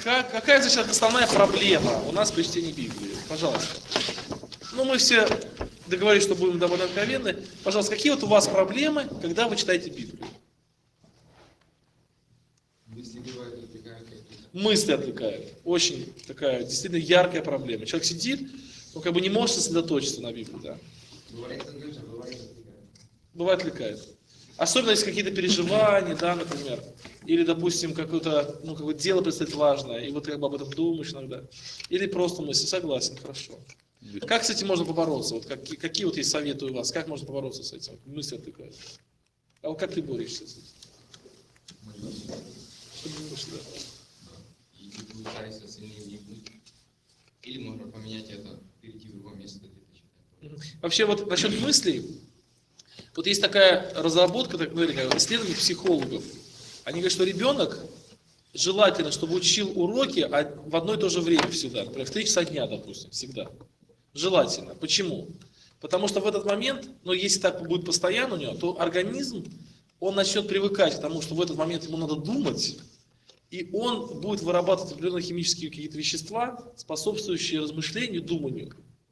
какая, значит, основная проблема у нас при чтении Библии? Пожалуйста. Ну, мы все договорились, что будем довольно откровенны. Пожалуйста, какие вот у вас проблемы, когда вы читаете Библию? Мысли отвлекают. Очень такая действительно яркая проблема. Человек сидит, он как бы не может сосредоточиться на Библии, да. Бывает отвлекает. Особенно если какие-то переживания, да, например. Или, допустим, какое-то, ну, какое-то дело предстоит важное, и вот как бы об этом думаешь иногда. Или просто мысли. Согласен, хорошо. Как с этим можно побороться? Вот какие вот есть советы у вас? Как можно побороться с этим? Мысли отвлекают. А вот как ты борешься с этим? Что думаешь, да? И ты пытаешься сильнее вникнуть. Или можно поменять это, перейти в другое место, где ты читаешь. Вообще вот насчет мыслей, вот есть такая разработка, так говорили, исследование психологов. Они говорят, что ребенок желательно, чтобы учил уроки в одно и то же время всегда, например, в 3 часа дня, допустим, всегда. Желательно. Почему? Потому что в этот момент, ну если так будет постоянно у него, то организм, он начнет привыкать к тому, что в этот момент ему надо думать, и он будет вырабатывать определенные химические какие-то вещества, способствующие размышлению, думанию.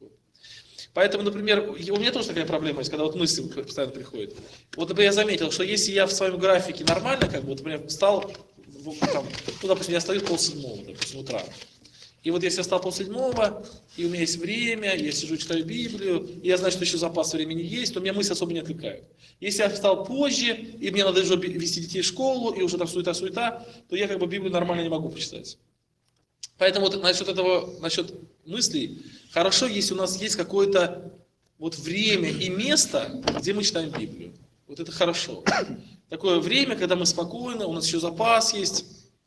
Поэтому, например, у меня тоже такая проблема есть, когда вот мысли постоянно приходят. Вот, например, я заметил, что если я в своем графике нормально, как бы, вот, например, встал, там, ну, допустим, я стою 6:30, допустим, утра. И вот если я встал 6:30, и у меня есть время, я сижу, читаю Библию, и я знаю, что еще запас времени есть, то меня мысли особо не отвлекают. Если я встал позже, и мне надо уже вести детей в школу, и уже там суета-суета, то я как бы Библию нормально не могу почитать. Поэтому вот насчет мыслей, хорошо, если у нас есть какое-то вот время и место, где мы читаем Библию. Вот это хорошо. Такое время, когда мы спокойны, у нас еще запас есть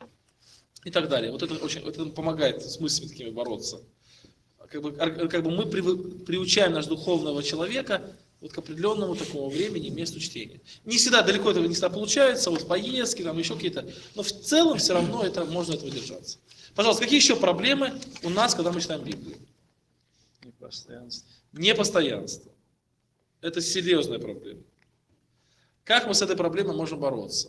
и так далее. Вот это помогает с мыслями такими бороться. Как бы мы приучаем наш духовного человека вот к определенному такому времени, месту чтения. Не всегда далеко этого не всегда получается, вот поездки, там еще какие-то, но в целом все равно можно этого держаться. Пожалуйста, какие еще проблемы у нас, когда мы читаем Библию? Непостоянство. Непостоянство. Это серьезная проблема. Как мы с этой проблемой можем бороться?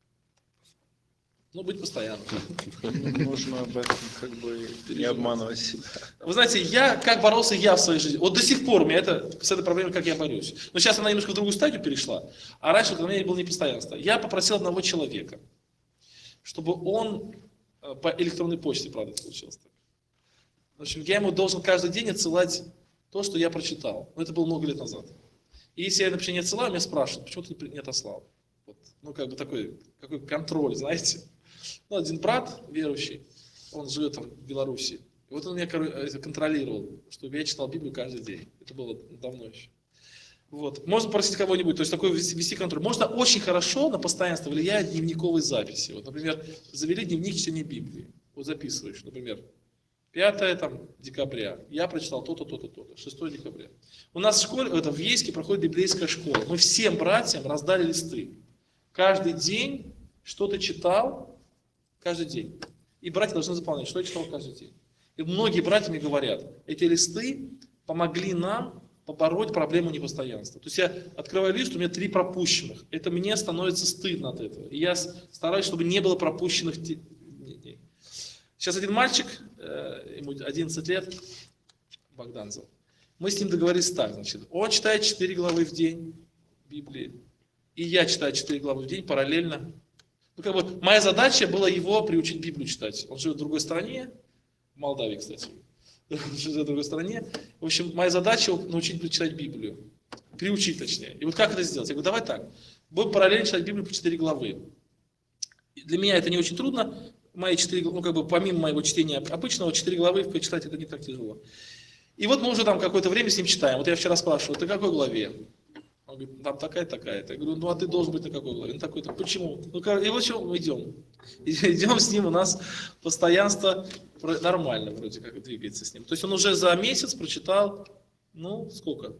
Ну, быть постоянным. Нужно об этом как бы не обманывать себя. Вы знаете, как боролся я в своей жизни. Вот до сих пор у меня с этой проблемой, как я борюсь. Но сейчас она немножко в другую стадию перешла. А раньше у меня было непостоянство. Я попросил одного человека, чтобы он по электронной почте, правда, получилось так. В общем, я ему должен каждый день отсылать то, что я прочитал. Но это было много лет назад. И если я, например, не отсылаю, меня спрашивают, почему ты не отослал? Вот. Ну, как бы такой контроль, знаете. Ну, один брат верующий, он живет там в Беларуси. И вот он меня контролировал, чтобы я читал Библию каждый день. Это было давно еще. Вот. Можно просить кого-нибудь, то есть такой вести контроль. Можно очень хорошо на постоянство влияют дневниковые записи. Вот, например, завели дневник чтения Библии. Вот записываешь, например, 5 декабря. Я прочитал то-то, то-то, то-то. 6 декабря. У нас в школе, в Ейске проходит библейская школа. Мы всем братьям раздали листы. Каждый день что-то читал, каждый день. И братья должны заполнять, что я читал каждый день. И многие братья мне говорят, эти листы помогли нам побороть проблему непостоянства. То есть я открываю лист, у меня 3 пропущенных. Это мне становится стыдно от этого. И я стараюсь, чтобы не было пропущенных дней. Сейчас один мальчик, ему 11 лет, Богдан зовут. Мы с ним договорились так, значит, он читает 4 главы в день Библии, и я читаю 4 главы в день параллельно. Ну, как бы, моя задача была его приучить Библию читать. Он живет в другой стране, в Молдавии, кстати. Он живет в другой стране. В общем, моя задача научить читать Библию. Приучить, точнее. И вот как это сделать? Я говорю, давай так. Будем параллельно читать Библию по 4 главы. Для меня это не очень трудно. Мои 4 главы, ну, как бы, помимо моего чтения обычного, 4 главы почитать это не так тяжело. И вот мы уже там какое-то время с ним читаем. Вот я вчера спрашивал, ты какой главе? Он говорит, там такая-такая-то. Я говорю, ну а ты должен быть на какой главе? Ну такой-то. Почему? Ну и вот что мы идем. Идем с ним, у нас постоянство нормально вроде как двигается с ним. То есть он уже за месяц прочитал, ну сколько?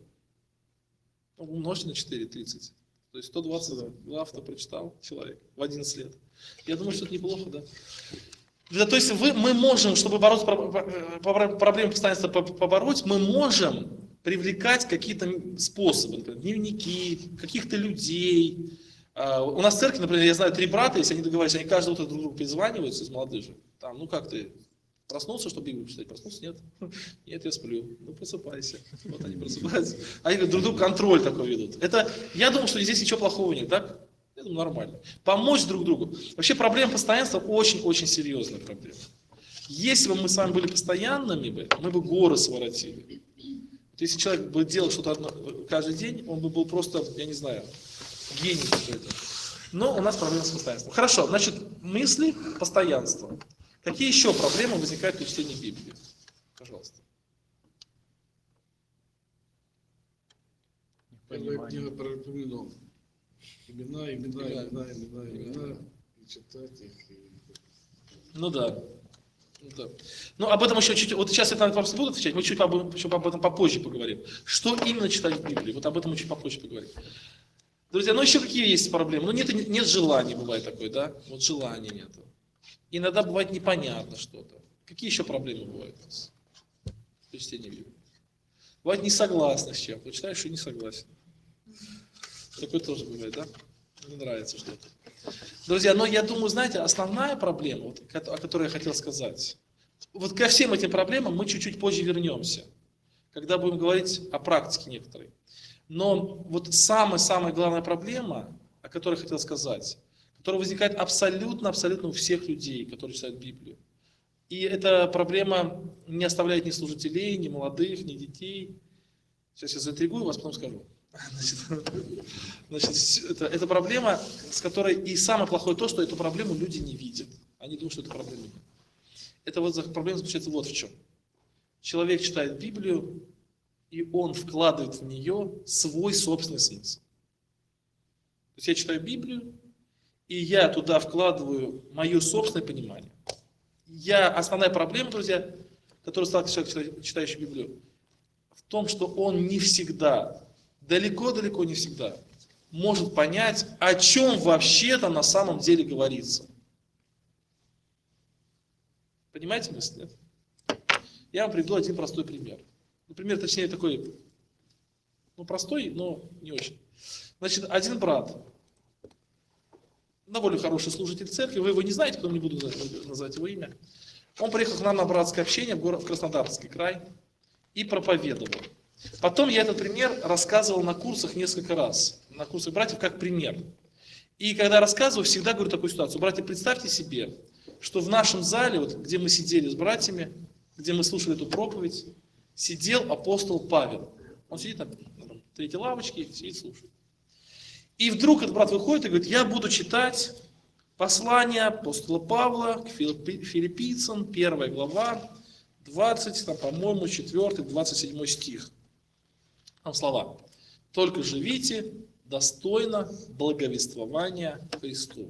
Умножьте на 4, 30. То есть 120 глав-то прочитал человек в 11 лет. Я думаю, что это неплохо, да? То есть мы можем, чтобы бороться проблему постоянства побороть, мы можем привлекать какие-то способы, например, дневники, каких-то людей, У нас в церкви, например, я знаю 3 брата, если они договариваются, они каждое утро друг другу перезваниваются из молодежи. Там, ну как ты, проснулся, чтобы Библию читать? Проснулся? Нет. Нет, я сплю. Ну просыпайся. Вот они просыпаются. Они друг другу контроль такой ведут. Это, я думаю, что здесь ничего плохого нет, так? Я думаю, нормально. Помочь друг другу. Вообще проблема постоянства очень-очень серьезная проблема. Если бы мы с вами были постоянными, мы бы горы своротили. Вот если человек бы делал что-то каждый день, он бы был просто, я не знаю, гений какой-то. Но у нас проблема с постоянством. Хорошо, значит, мысли, постоянство. Какие еще проблемы возникают при чтении Библии? Пожалуйста. Первая книга про Рапунинов. Имена, и читать их. Ну да. Ну, об этом еще чуть, вот сейчас я на этот вопрос не буду отвечать, мы чуть об этом попозже поговорим. Что именно читать в Библии? Вот об этом мы чуть попозже поговорим. Друзья, ну еще какие есть проблемы? Ну нет желания, бывает такое, да? Вот желания нету. Иногда бывает непонятно что-то. Какие еще проблемы бывают у нас при чтении Библии? Бывает не согласны с чем-то. Вот читаешь и не согласен. Такое тоже бывает, да? Не нравится что-то. Друзья, но я думаю, знаете, основная проблема, вот, о которой я хотел сказать, вот ко всем этим проблемам мы чуть-чуть позже вернемся, когда будем говорить о практике некоторой. Но вот самая главная проблема, о которой я хотел сказать, которая возникает абсолютно у всех людей, которые читают Библию. И эта проблема не оставляет ни служителей, ни молодых, ни детей. Сейчас я заинтригую вас, потом скажу. Значит, это проблема, с которой и самое плохое то, что эту проблему люди не видят. Они думают, что это проблема нет. Это вот проблема заключается вот в чем. Человек читает Библию, и он вкладывает в нее свой собственный смысл. То есть я читаю Библию, и я туда вкладываю мое собственное понимание. Основная проблема, друзья, которая сталкивается человек, читающий Библию, в том, что он не всегда, далеко не всегда, может понять, о чем вообще-то на самом деле говорится. Понимаете мысль, нет? Я вам приведу один простой пример. Например, точнее такой, простой, но не очень. Значит, один брат, довольно хороший служитель церкви, вы его не знаете, потому не буду называть его имя. Он приехал к нам на братское общение в Краснодарский край и проповедовал. Потом я этот пример рассказывал на курсах несколько раз, на курсах братьев как пример. И когда рассказываю, всегда говорю такую ситуацию. Братья, представьте себе, что в нашем зале, вот, где мы сидели с братьями, где мы слушали эту проповедь, сидел апостол Павел. Он сидит на третьей лавочке, сидит, слушает. И вдруг этот брат выходит и говорит, я буду читать послание апостола Павла к филиппийцам, 1 глава, 20, по-моему, 4-27 стих. Там слова. Только живите достойно благовествования Христова.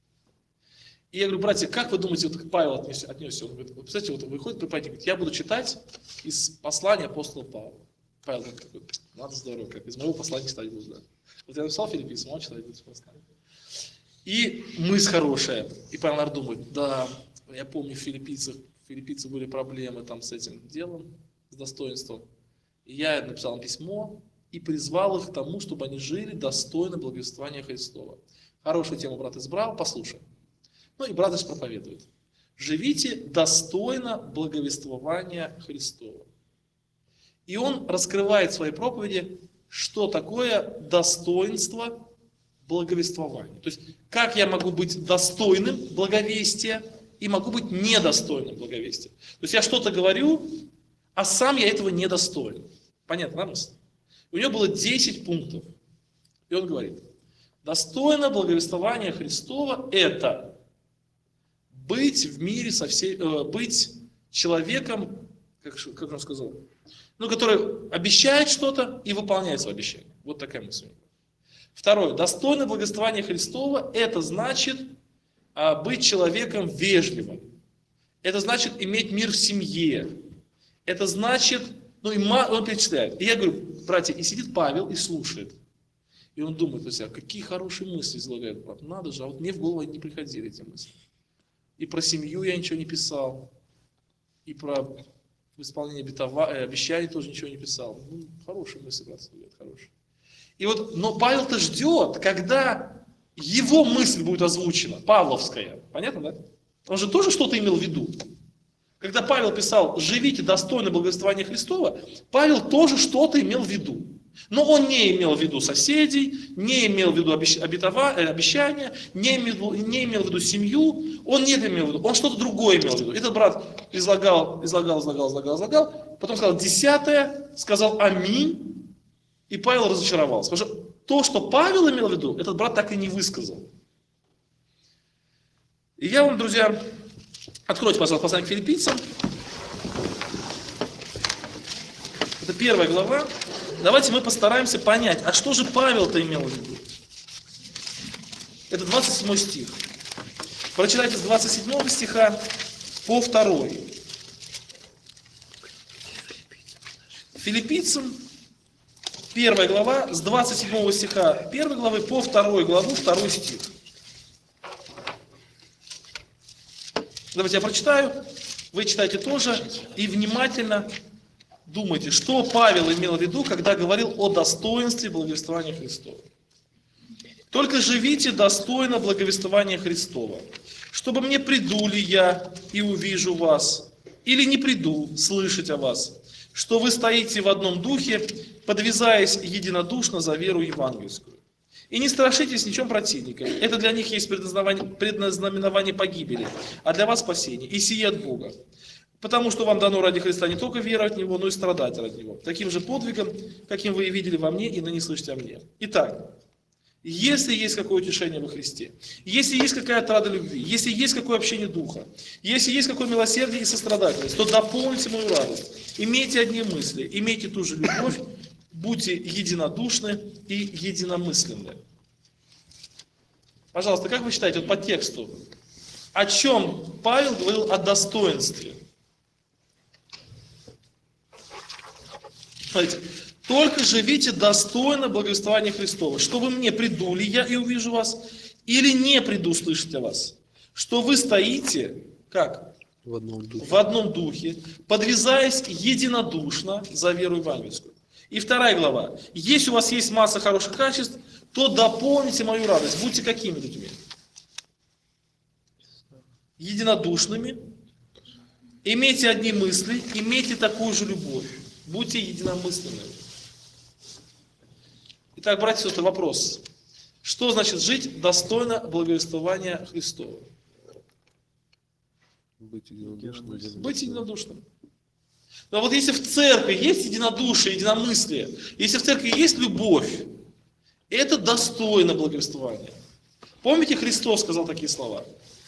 И я говорю, братья, как вы думаете, вот Павел отнесся? Он говорит, вот, представляете, вот выходит проповедник, говорит, я буду читать из послания апостола Павла. Павел такой, надо здорово, как из моего послания читать буду. Да. Вот я написал филиппийцам, он читает будет послание. И мысль хорошая. И Павел, наверное, думает, да, я помню, филиппийцы были проблемы там с этим делом, с достоинством. И я написал им письмо и призвал их к тому, чтобы они жили достойно благовествования Христова. Хорошую тему брат избрал, послушай. Ну и брат проповедует. Живите достойно благовествования Христова. И он раскрывает в своей проповеди, что такое достоинство благовествования. То есть, как я могу быть достойным благовестия и могу быть недостойным благовестия. То есть, я что-то говорю, а сам я этого недостоин. Понятно, да, мысль? У него было 10 пунктов. И он говорит, достойно благовествования Христова – это быть в мире быть человеком, как он сказал, который обещает что-то и выполняет свое обещание. Вот такая мысль. Второе. Достойное благовествование Христова – это значит быть человеком вежливым. Это значит иметь мир в семье. Это значит, он перечисляет. И я говорю, братья, и сидит Павел и слушает. И он думает, какие хорошие мысли излагает брат. Надо же, а вот мне в голову не приходили эти мысли. И про семью я ничего не писал. И про исполнение обещаний тоже ничего не писал. Хорошие мысли, брат, хорошие. И вот, но Павел-то ждет, когда его мысль будет озвучена, павловская. Понятно, да? Он же тоже что-то имел в виду. Когда Павел писал «живите достойно благовествования Христова», Павел тоже что-то имел в виду. Но он не имел в виду соседей, не имел в виду обещания, не имел в виду семью, он не это имел в виду, он что-то другое имел в виду. Этот брат излагал, потом сказал 10-е, сказал аминь, и Павел разочаровался. Потому что то, что Павел имел в виду, этот брат так и не высказал. И я вам, друзья, откройте, пожалуйста, послание к филиппийцам. Это 1 глава. Давайте мы постараемся понять, а что же Павел-то имел в виду? Это 27 стих. Прочитайте с 27 стиха по 2. Филиппийцам, 1 глава, с 27 стиха 1 главы по 2 главу, 2 стих. Давайте я прочитаю, вы читайте тоже и внимательно думайте, что Павел имел в виду, когда говорил о достоинстве благовествования Христова. Только живите достойно благовествования Христова, чтобы мне приду ли я и увижу вас, или не приду слышать о вас, что вы стоите в одном духе, подвязаясь единодушно за веру евангельскую. И не страшитесь ничем противника. Это для них есть предназнаменование погибели, а для вас спасение. И сие от Бога. Потому что вам дано ради Христа не только веровать в Него, но и страдать ради Него. Таким же подвигом, каким вы и видели во мне, и ныне слышите о мне. Итак, если есть какое утешение во Христе, если есть какая-то рада любви, если есть какое общение Духа, если есть какое милосердие и сострадательность, то дополните мою радость. Имейте одни мысли, имейте ту же любовь, будьте единодушны и единомысленны. Пожалуйста, как вы считаете, вот по тексту, о чем Павел говорил о достоинстве? Смотрите, только живите достойно благовествования Христова, чтобы мне приду ли я и увижу вас, или не приду слышать о вас, что вы стоите, как? В одном духе, подвязаясь единодушно за веру евангельскую. И 2 глава. Если у вас есть масса хороших качеств, то дополните мою радость. Будьте какими людьми? Единодушными. Имейте одни мысли, имейте такую же любовь. Будьте единомысленными. Итак, братья и сестры, вопрос. Что значит жить достойно благовествования Христова? Быть единодушным. Но вот если в церкви есть единодушие, единомыслие, если в церкви есть любовь, это достойно благовествования. Помните, Христос сказал такие слова?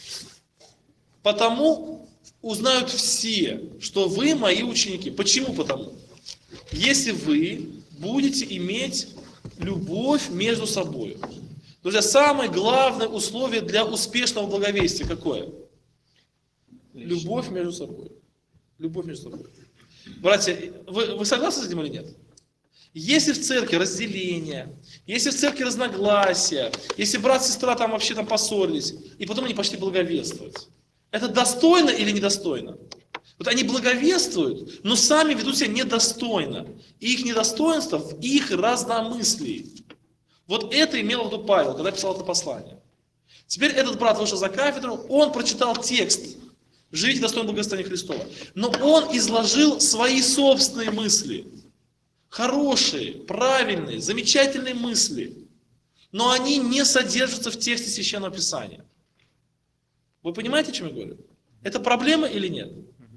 Потому узнают все, что вы мои ученики. Почему потому? Если вы будете иметь любовь между собой. Друзья, самое главное условие для успешного благовестия какое? Любовь между собой. Любовь между собой. Братья, вы согласны с этим или нет? Если в церкви разделение, если в церкви разногласия, если брат и сестра там вообще там поссорились, и потом они пошли благовествовать, это достойно или недостойно? Вот они благовествуют, но сами ведут себя недостойно. И их недостоинство в их разномыслии. Вот это имел в виду Павел, когда писал это послание. Теперь этот брат вышел за кафедру, он прочитал текст «Живите достойно благовествования Христова». Но он изложил свои собственные мысли. Хорошие, правильные, замечательные мысли. Но они не содержатся в тексте Священного Писания. Вы понимаете, о чем я говорю? Это проблема или нет?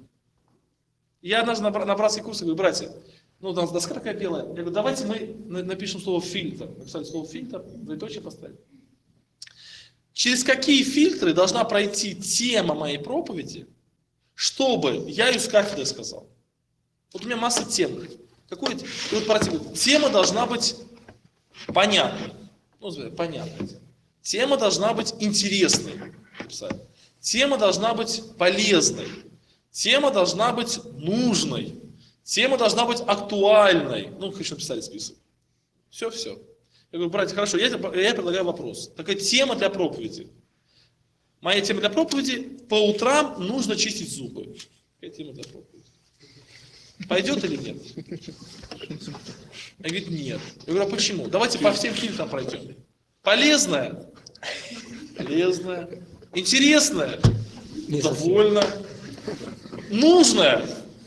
Я однажды на братский курс говорю: братья, ну у нас доска такая белая. Я говорю, давайте мы напишем слово фильтр. Написали слово фильтр, двоеточие поставили. Через какие фильтры должна пройти тема моей проповеди, чтобы я ее с кафедры сказал? Вот у меня масса тем. Тема должна быть понятной. Ну, понятной. Тема должна быть интересной. Тема должна быть полезной. Тема должна быть нужной. Тема должна быть актуальной. Ну, конечно, написали список. Все. Я говорю, братья, хорошо, я предлагаю вопрос. Такая тема для проповеди. Моя тема для проповеди: по утрам нужно чистить зубы. Какая тема для проповеди? Пойдет или нет? Я говорю, нет. Я говорю, а почему? Давайте по всем фильтрам пройдем. Полезная? полезное, интересное, довольно, нужное,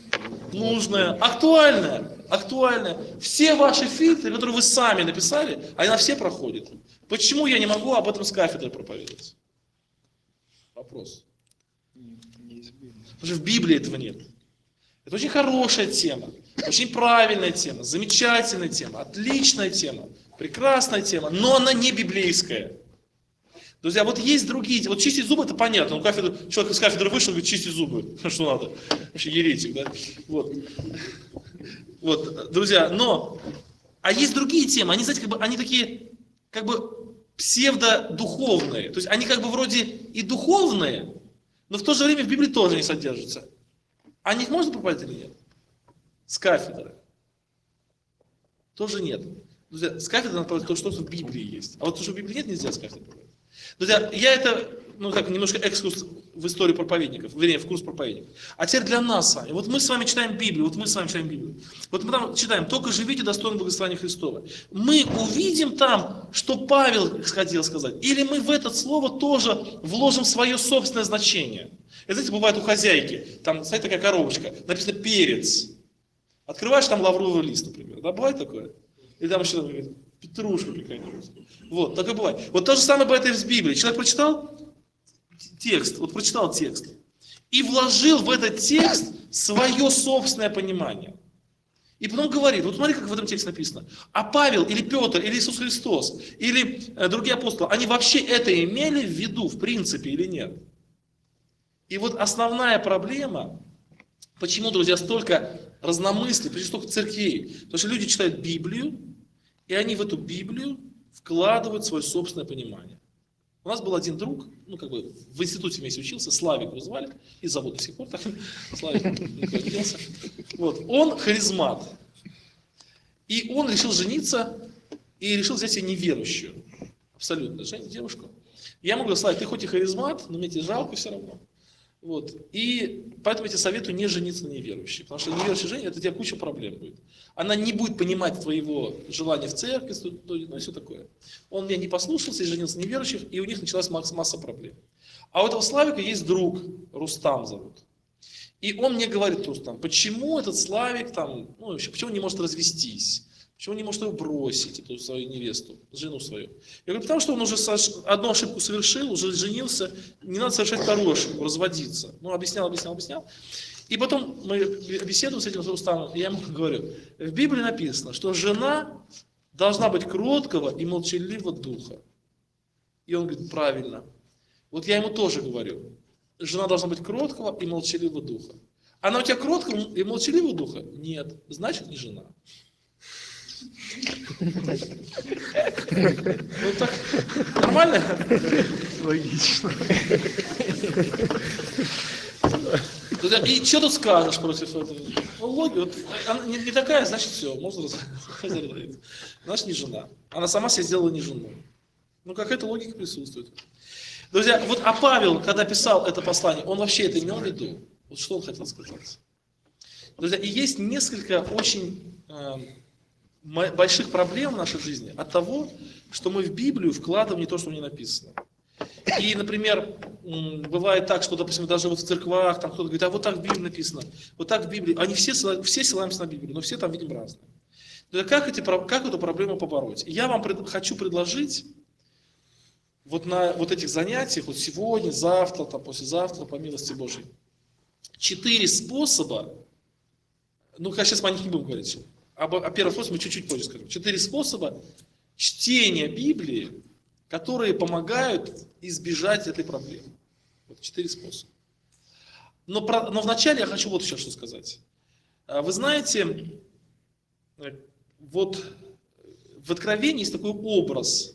актуальное. Все ваши фильтры, которые вы сами написали, они на все проходят. Почему я не могу об этом с кафедры проповедовать? Вопрос. Потому что в Библии этого нет. Это очень хорошая тема, очень правильная тема, замечательная тема, отличная тема, прекрасная тема, но она не библейская. Друзья, вот есть другие, вот чистить зубы, это понятно, человек из кафедры вышел, говорит, чистить зубы, что надо, вообще еретик, да? Вот, друзья, а есть другие темы, они, знаете, они такие, псевдодуховные, то есть они вроде и духовные, но в то же время в Библии тоже не содержатся. О них можно проповедовать или нет? С кафедры. Тоже нет. Друзья, с кафедры надо проповедовать то, что в Библии есть. А вот то, что в Библии нет, нельзя с кафедры проповедовать. Друзья, я это, немножко экскурс в историю проповедников, вернее, в курс проповедников. А теперь для нас с вами. Вот мы с вами читаем Библию, Вот мы там читаем, только живите достойно благословения Христова. Мы увидим там, что Павел хотел сказать. Или мы в это слово тоже вложим свое собственное значение. Это, знаете, бывает у хозяйки, там, стоит такая коробочка, написано «перец». Открываешь, там лавровый лист, например. Да, бывает такое? Или там еще петрушка какая-нибудь. Вот, такое бывает. Вот то же самое бывает и в Библии. Человек прочитал текст, и вложил в этот текст свое собственное понимание. И потом говорит, вот смотри, как в этом тексте написано. А Павел, или Петр, или Иисус Христос, или другие апостолы, они вообще это имели в виду, в принципе, или нет? И вот основная проблема, почему, друзья, столько разномыслий, почему столько церквей? Потому что люди читают Библию, и они в эту Библию вкладывают свое собственное понимание. У нас был один друг, в институте вместе учился, Славик его звали, и зовут до сих пор так, Славик никуда не делся. Вот, он харизмат. И он решил жениться, и решил взять себе неверующую, абсолютно, девушку. Я ему говорю, Славик, ты хоть и харизмат, но мне тебе жалко все равно. Вот. И поэтому я тебе советую не жениться на неверующей. Потому что неверующая женщина, это у тебя куча проблем будет. Она не будет понимать твоего желания в церкви, и все такое. Он меня не послушался и женился на неверующих, и у них началась масса проблем. А у этого Славика есть друг, Рустам зовут. И он мне говорит, Рустам, почему этот Славик почему он не может развестись? Почему он не может ее бросить, эту свою невесту, жену свою? Я говорю, потому что он уже одну ошибку совершил, уже женился, не надо совершать вторую ошибку, разводиться. Объяснял. И потом мы беседуем с этим Рустамом, и я ему говорю, в Библии написано, что жена должна быть кроткого и молчаливого духа. И он говорит, правильно. Вот я ему тоже говорю, жена должна быть кроткого и молчаливого духа. Она у тебя кроткого и молчаливого духа? Нет, значит не жена. Так, нормально? Логично. И что тут скажешь против этого? Логика, она не такая, значит все, можно разговаривать. Значит не жена. Она сама себя сделала не женой. Какая-то логика присутствует. Друзья, а Павел, когда писал это послание, он вообще это имел в виду? Вот что он хотел сказать? Друзья, и есть несколько очень больших проблем в нашей жизни от того, что мы в Библию вкладываем не то, что в ней написано. И, например, бывает так, что, допустим, даже в церквах там кто-то говорит, а вот так в Библии написано, вот так в Библии. Они все ссылаемся на Библию, но все там видим разные. Как эту проблему побороть? Я вам хочу предложить на этих занятиях, сегодня, завтра, послезавтра, по милости Божьей, 4 способа, сейчас мы о них не будем говорить, о первом способе мы чуть-чуть позже скажем. 4 способа чтения Библии, которые помогают избежать этой проблемы. 4 способа. Но вначале я хочу вот еще что сказать. Вы знаете, в Откровении есть такой образ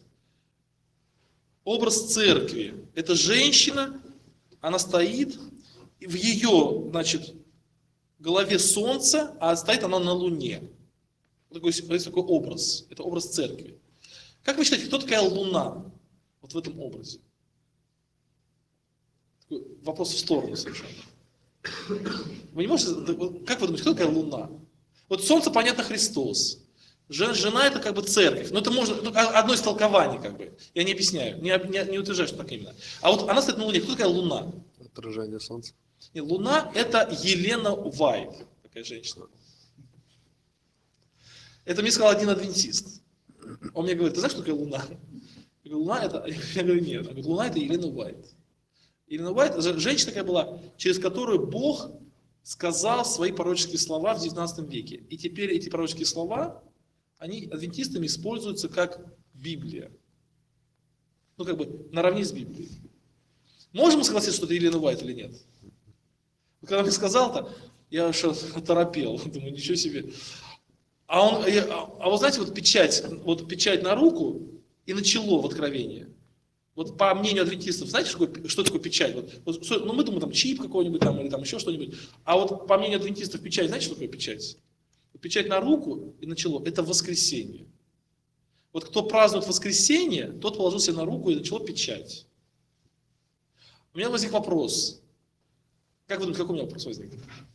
церкви. Это женщина, она стоит, в ее, голове солнце, а стоит она на луне. Есть такой образ. Это образ церкви. Как вы считаете, кто такая луна? В этом образе. Такой вопрос в сторону совершенно. Вы не можете, как вы думаете, кто такая луна? Солнце, понятно, Христос. Жена это как бы церковь. Ну, это можно, одно из толкований как бы. Я не объясняю, не утверждаю, что так именно. А вот она стоит на Луне. Кто такая Луна? Отражение солнца. Нет, Луна это Елена Уайт, такая женщина. Это мне сказал один адвентист. Он мне говорит, ты знаешь, что такое Луна? Я говорю, Луна это... Я говорю, нет. Он говорит, Луна это Елена Уайт. Елена Уайт, женщина такая была, через которую Бог сказал свои пророческие слова в 19 веке. И теперь эти пророческие слова, они адвентистами используются как Библия. Ну, как бы, наравне с Библией. Можем согласиться, что это Елена Уайт или нет? Когда мне сказал-то, я аж оторопел. Думаю, ничего себе. А вы знаете, вот печать на руку и на чело в Откровении. Вот по мнению адвентистов, знаете, что такое печать? Ну, мы думаем, там чип какой-нибудь там, или там еще что-нибудь. А вот по мнению адвентистов печать, знаете, что такое печать? Печать на руку и на чело – это воскресенье. Вот кто празднует воскресенье, тот положил себе на руку и на чело печать. У меня возник вопрос. Как вы думаете, какой у меня вопрос возник?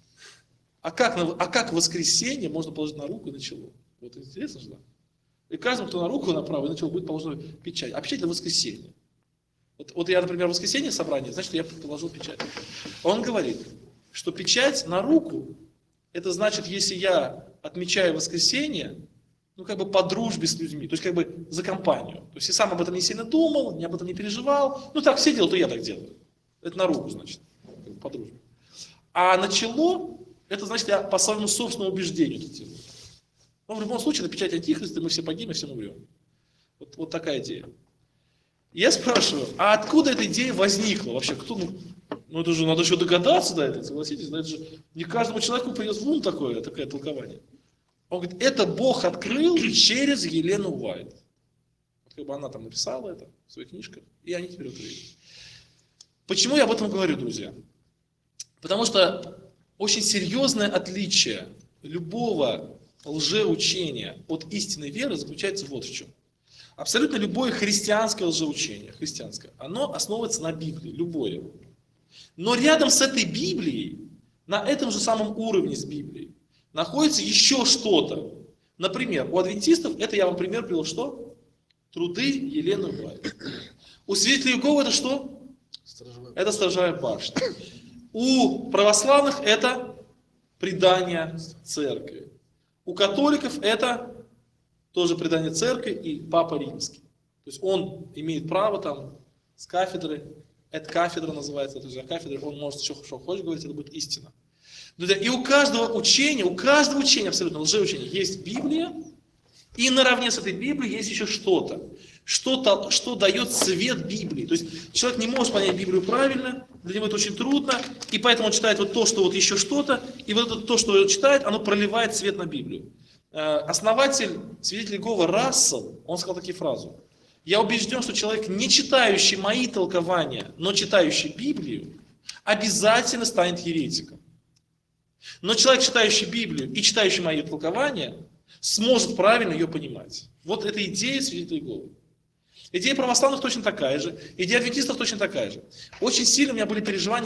А как в воскресенье можно положить на руку и на чело? Вот интересно же, да? И каждому, кто на руку, на правую и на чело, будет положена печать. А печать для воскресенья. Вот я, например, в воскресенье собрание, значит, я положил печать. Он говорит, что печать на руку, это значит, если я отмечаю воскресенье, ну, как бы по дружбе с людьми, то есть, как бы за компанию. То есть, я сам об этом не сильно думал, об этом не переживал. Ну, так все делают, то я так делаю. Это на руку, значит, по дружбе. А на чело, это значит, я по своему собственному убеждению это делаю. Но в любом случае, это печать антихриста, мы все погибнем, все умрем. Вот такая идея. Я спрашиваю, а откуда эта идея возникла? Вообще, кто, ну это же, надо еще догадаться до этого, согласитесь? Да, это же не каждому человеку придет в ум такое толкование. Он говорит, это Бог открыл через Елену Уайт. Вот как бы она там написала это в своих книжках, и они теперь открыли. Почему я об этом говорю, друзья? Потому что очень серьезное отличие любого лжеучения от истинной веры заключается вот в чем. Абсолютно любое христианское лжеучение, оно основывается на Библии, любое. Но рядом с этой Библией, на этом же самом уровне с Библией, находится еще что-то. Например, у адвентистов, это я вам пример привел, что? Труды Елены Уайт. У свидетелей Иеговы это что? Это сторожевая башня. У православных это предание церкви. У католиков это тоже предание церкви и Папа Римский. То есть он имеет право там с кафедры, это кафедра называется, то есть за кафедрой он может что хочет говорить, это будет истина. Друзья, и у каждого учения абсолютно лжеучения есть Библия, и наравне с этой Библией есть еще что-то, что дает свет Библии. То есть человек не может понять Библию правильно, для него это очень трудно, и поэтому он читает вот то, что вот еще что-то, и вот это то, что он читает, оно проливает свет на Библию. Основатель свидетелей Иеговы Рассел, он сказал такие фразы. Я убежден, что человек, не читающий мои толкования, но читающий Библию, обязательно станет еретиком. Но человек, читающий Библию и читающий мои толкования, сможет правильно ее понимать. Вот эта идея свидетелей Иеговы. Идея православных точно такая же, идея адвентистов точно такая же. Очень сильно у меня были переживания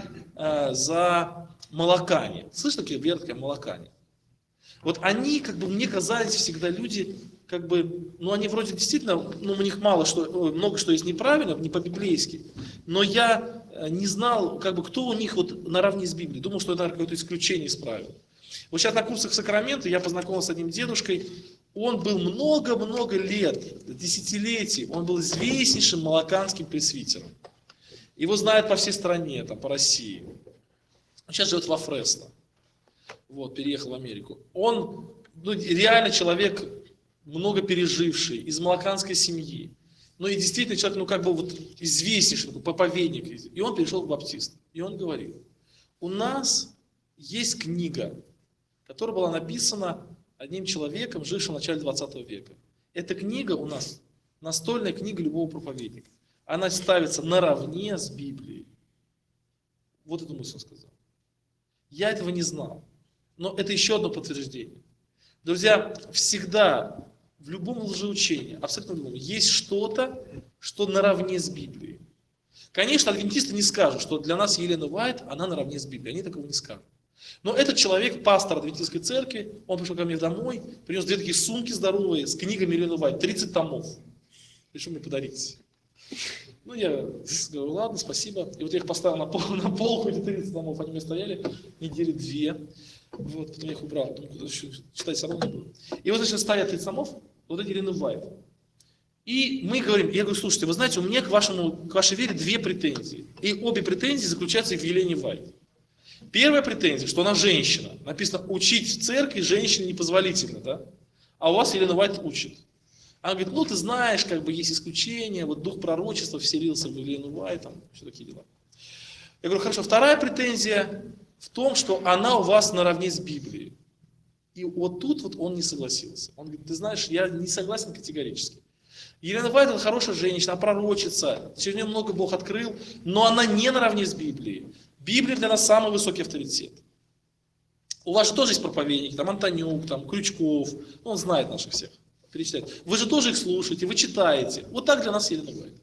за молокане. Слышите, такие веры, такая молокане? Вот они, как бы, мне казались всегда люди, как бы, ну они вроде действительно, ну у них много что есть неправильно, не по-библейски, но я не знал, как бы, кто у них вот наравне с Библией. Думал, что это, наверное, какое-то исключение из правил. Вот сейчас на курсах Сакрамента я познакомился с одним дедушкой, он был много-много лет, десятилетий, он был известнейшим молоканским пресвитером. Его знают по всей стране, там, по России. Он сейчас живет во Фресно. Вот, переехал в Америку. Он реально человек, много переживший, из молоканской семьи. Ну и действительно человек, ну как бы вот известнейший, проповедник. И он перешел к баптистам. И он говорит, у нас есть книга, которая была написана одним человеком, жившим в начале 20 века. Эта книга у нас настольная книга любого проповедника. Она ставится наравне с Библией. Вот эту мысль он сказал. Я этого не знал. Но это еще одно подтверждение. Друзья, всегда в любом лжеучении, абсолютно в любом, есть что-то, что наравне с Библией. Конечно, адвентисты не скажут, что для нас Елена Уайт, она наравне с Библией. Они такого не скажут. Но этот человек, пастор Адвентистской церкви, он пришел ко мне домой, принес 2 такие сумки здоровые с книгами Елены Уайт, 30 томов. Решил мне подарить. Ну, я говорю, ладно, спасибо. И вот я их поставил на полку, эти 30 томов, они у меня стояли недели 2. Вот, потом я их убрал, потому что еще читать все равно не буду. И вот, значит, стоят 30 томов, вот эти Елены Уайт. И мы говорим, я говорю, слушайте, вы знаете, у меня к вашей вере 2 претензии. И обе претензии заключаются в Елене Уайт. Первая претензия, что она женщина. Написано, учить в церкви женщине непозволительно, да? А у вас Елена Уайт учит. Она говорит, ну ты знаешь, как бы есть исключения, вот дух пророчества вселился в Елену Уайт, там, все такие дела. Я говорю, хорошо, вторая претензия в том, что она у вас наравне с Библией. И вот тут вот он не согласился. Он говорит, ты знаешь, я не согласен категорически. Елена Уайт это хорошая женщина, она пророчица, через нее много Бог открыл, но она не наравне с Библией. Библия для нас самый высокий авторитет. У вас же тоже есть проповедники, там Антонюк, там Крючков, он знает наших всех, перечисляет. Вы же тоже их слушаете, вы читаете. Вот так для нас Елена Уайт.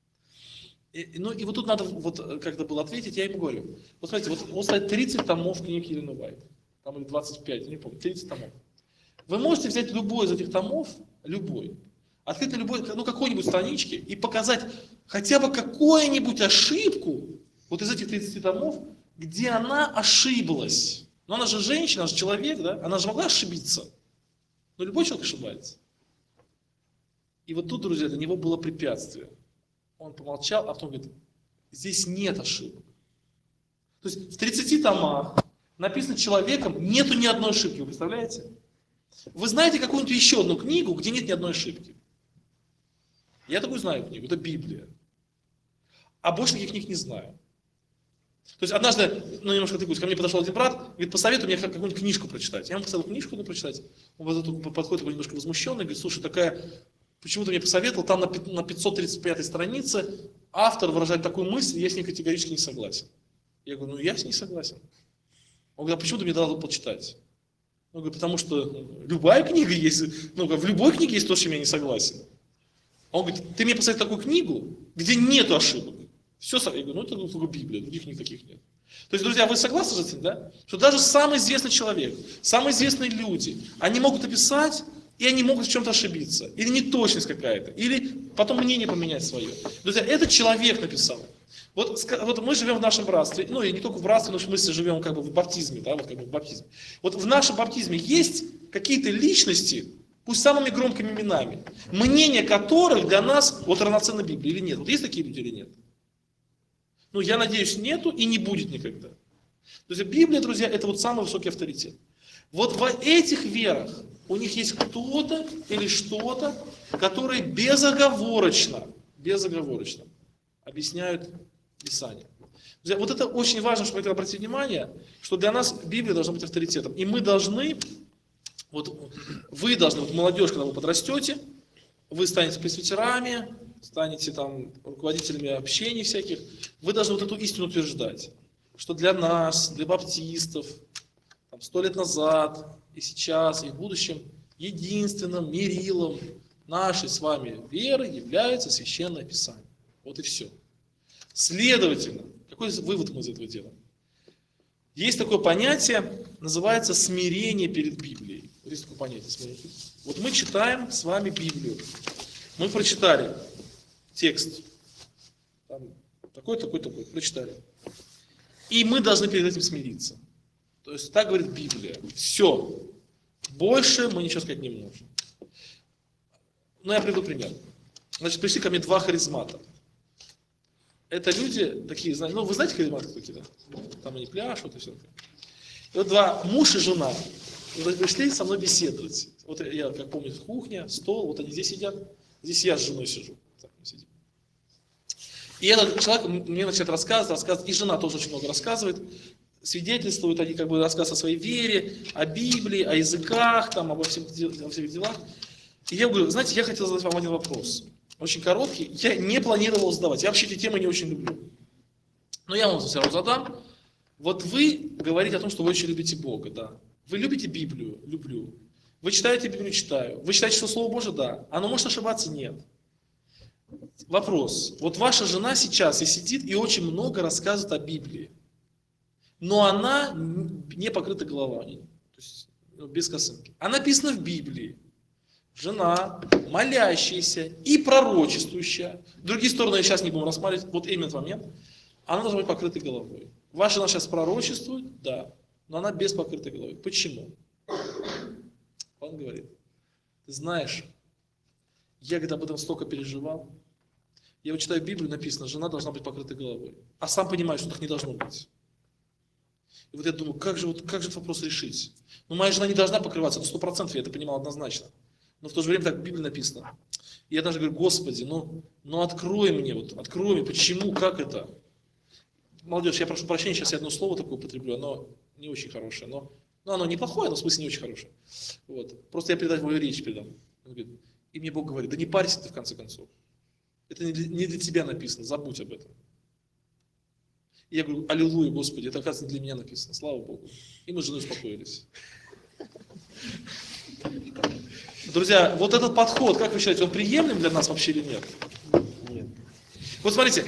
Ну и вот тут надо, вот когда было ответить, я ему говорю, вот смотрите, вот стоит 30 томов книг Елены Уайт, там или 25, не помню, 30 томов. Вы можете взять любой из этих томов, любой, открыть на любой, ну какой-нибудь страничке и показать хотя бы какую-нибудь ошибку, вот из этих 30 томов, где она ошиблась. Но она же женщина, она же человек, да? Она же могла ошибиться. Но любой человек ошибается. И вот тут, друзья, для него было препятствие. Он помолчал, а потом говорит, здесь нет ошибок. То есть в 30 томах написано человеком, нету ни одной ошибки, вы представляете? Вы знаете какую-нибудь еще одну книгу, где нет ни одной ошибки? Я такую знаю книгу, это Библия. А больше таких книг не знаю. То есть однажды, ну немножко тыкаюсь, ко мне подошел один брат, говорит, посоветуй мне какую-нибудь книжку прочитать. Я ему поставил книжку прочитать, он подходит немножко возмущенный, говорит, слушай, почему ты мне посоветовал, там на 535 странице автор выражает такую мысль, я с ней категорически не согласен. Я говорю, ну я с ней согласен. Он говорит, а почему ты мне дал почитать? Он говорит, потому что любая книга есть, ну в любой книге есть то, с чем я не согласен. Он говорит, ты мне посоветуй такую книгу, где нету ошибок. Все, я говорю, ну это только Библия, других никаких нет. То есть, друзья, вы согласны с этим, да? Что даже самый известный человек, самые известные люди, они могут описать, и они могут в чем-то ошибиться. Или неточность какая-то, или потом мнение поменять свое. Друзья, этот человек написал. Вот мы живем в нашем братстве, ну и не только в братстве, но в смысле живем как бы в баптизме, да, вот как бы в баптизме. Вот в нашем баптизме есть какие-то личности, пусть самыми громкими именами, мнение которых для нас вот равноценно Библии или нет. Вот есть такие люди или нет? Ну, я надеюсь, нету и не будет никогда. То есть Библия, друзья, это вот самый высокий авторитет. Вот в этих верах у них есть кто-то или что-то, которые безоговорочно объясняют Писание. Друзья, вот это очень важно, чтобы это обратить внимание, что для нас Библия должна быть авторитетом. И мы должны, вы должны, молодежь, когда вы подрастете, вы станете пресвитерами, станете там руководителями общений всяких, вы должны вот эту истину утверждать, что для нас, для баптистов, 100 лет назад, и сейчас, и в будущем, единственным мерилом нашей с вами веры является Священное Писание. Вот и все. Следовательно, какой вывод мы из этого делаем? Есть такое понятие, называется смирение перед Библией. Вот есть такое понятие смирение. Вот мы читаем с вами Библию. Мы прочитали текст. Такой, прочитали. И мы должны перед этим смириться. То есть так говорит Библия. Все. Больше мы ничего сказать не можем. Ну, я приведу пример. Значит, пришли ко мне 2 харизмата. Это люди такие, ну, вы знаете харизматы такие, да? Там они пляшут и все такое. И вот 2, муж и жена, пришли со мной беседовать. Вот я, как помню, кухня, стол, вот они здесь сидят, здесь я с женой сижу. Так, мы сидим. И этот человек мне начинает рассказывать, и жена тоже очень много рассказывает, свидетельствуют, они как бы рассказывают о своей вере, о Библии, о языках, там, обо всех делах. И я говорю, знаете, я хотел задать вам один вопрос. Очень короткий, я не планировал задавать. Я вообще эти темы не очень люблю. Но я вам все равно задам. Вот вы говорите о том, что вы очень любите Бога, да. Вы любите Библию? Люблю. Вы читаете Библию? Читаю. Вы считаете, что Слово Божие? Да. Оно может ошибаться? Нет. Вопрос. Вот ваша жена сейчас и сидит, и очень много рассказывает о Библии. но она не покрыта головой, то есть без косынки. А написано в Библии: жена, молящаяся и пророчествующая. Другие стороны я сейчас не будем рассматривать, вот именно этот момент. Она должна быть покрытой головой. Ваша жена сейчас пророчествует, да, но она без покрытой головы. Почему? Он говорит: ты знаешь, я когда об этом столько переживал, я вот читаю Библию, написано, жена должна быть покрытой головой. А сам понимаю, что так не должно быть. И вот я думаю, как же этот вопрос решить? Ну, моя жена не должна покрываться, это 100%, я это понимал однозначно. Но в то же время так в Библии написано. И я даже говорю: Господи, ну открой мне, почему, как это? Молодежь, я прошу прощения, сейчас я одно слово такое употреблю, оно не очень хорошее, но оно неплохое, но в смысле не очень хорошее. Вот. Просто я передать мою речь передам. Он говорит, и мне Бог говорит: да не парься ты в конце концов. Это не для тебя написано, забудь об этом. И я говорю: аллилуйя, Господи, это, оказывается, для меня написано, слава Богу. И мы с женой успокоились. Друзья, вот этот подход, как вы считаете, он приемлем для нас вообще или нет? Нет. Вот смотрите,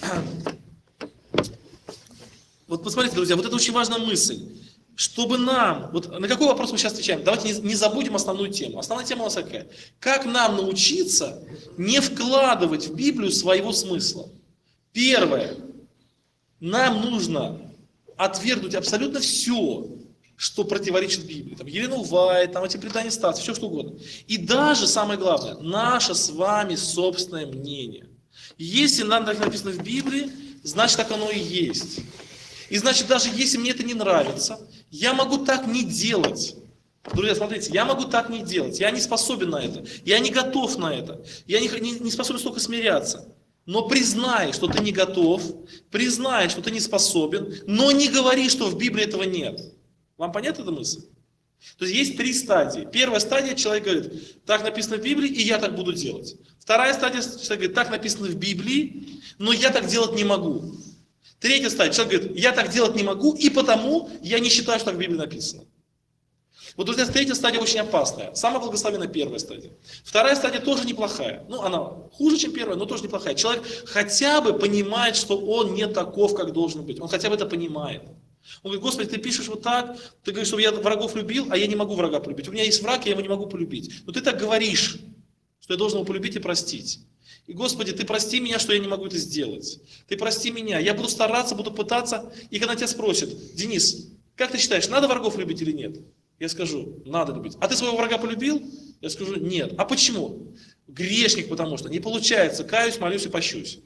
друзья, вот это очень важная мысль. Чтобы нам, вот на какой вопрос мы сейчас отвечаем? Давайте не забудем основную тему. Основная тема у нас какая? Как нам научиться не вкладывать в Библию своего смысла? Первое. Нам нужно отвергнуть абсолютно все, что противоречит Библии. Там Елену Вайт, там эти предания статус, все что угодно. И даже, самое главное, наше с вами собственное мнение. Если нам так написано в Библии, значит так оно и есть. И значит, даже если мне это не нравится, я могу так не делать. Друзья, смотрите, я могу так не делать. Я не способен на это. Я не готов на это. Я не способен столько смиряться. Но признай, что ты не готов. Признай, что ты не способен. Но не говори, что в Библии этого нет. Вам понятна эта мысль? То есть 3 стадии. Первая стадия, человек говорит: так написано в Библии, и я так буду делать. Вторая стадия, человек говорит: так написано в Библии, но я так делать не могу. Третья стадия, человек говорит: я так делать не могу, и потому я не считаю, что так в Библии написано. Вот, друзья, третья стадия очень опасная. Самая благословенная первая стадия. Вторая стадия тоже неплохая. Ну, она хуже, чем первая, но тоже неплохая. Человек хотя бы понимает, что он не таков, как должен быть. Он хотя бы это понимает. Он говорит: Господи, ты пишешь вот так, ты говоришь, что я врагов любил, а я не могу врага полюбить. У меня есть враг, я его не могу полюбить. Но ты так говоришь, что я должен его полюбить и простить. И, Господи, ты прости меня, что я не могу это сделать. Ты прости меня. Я буду стараться, буду пытаться. И когда тебя спросят: Денис, как ты считаешь, надо врагов любить или нет? Я скажу: надо любить. А ты своего врага полюбил? Я скажу: нет. А почему? Грешник, потому что не получается. Каюсь, молюсь и пощусь.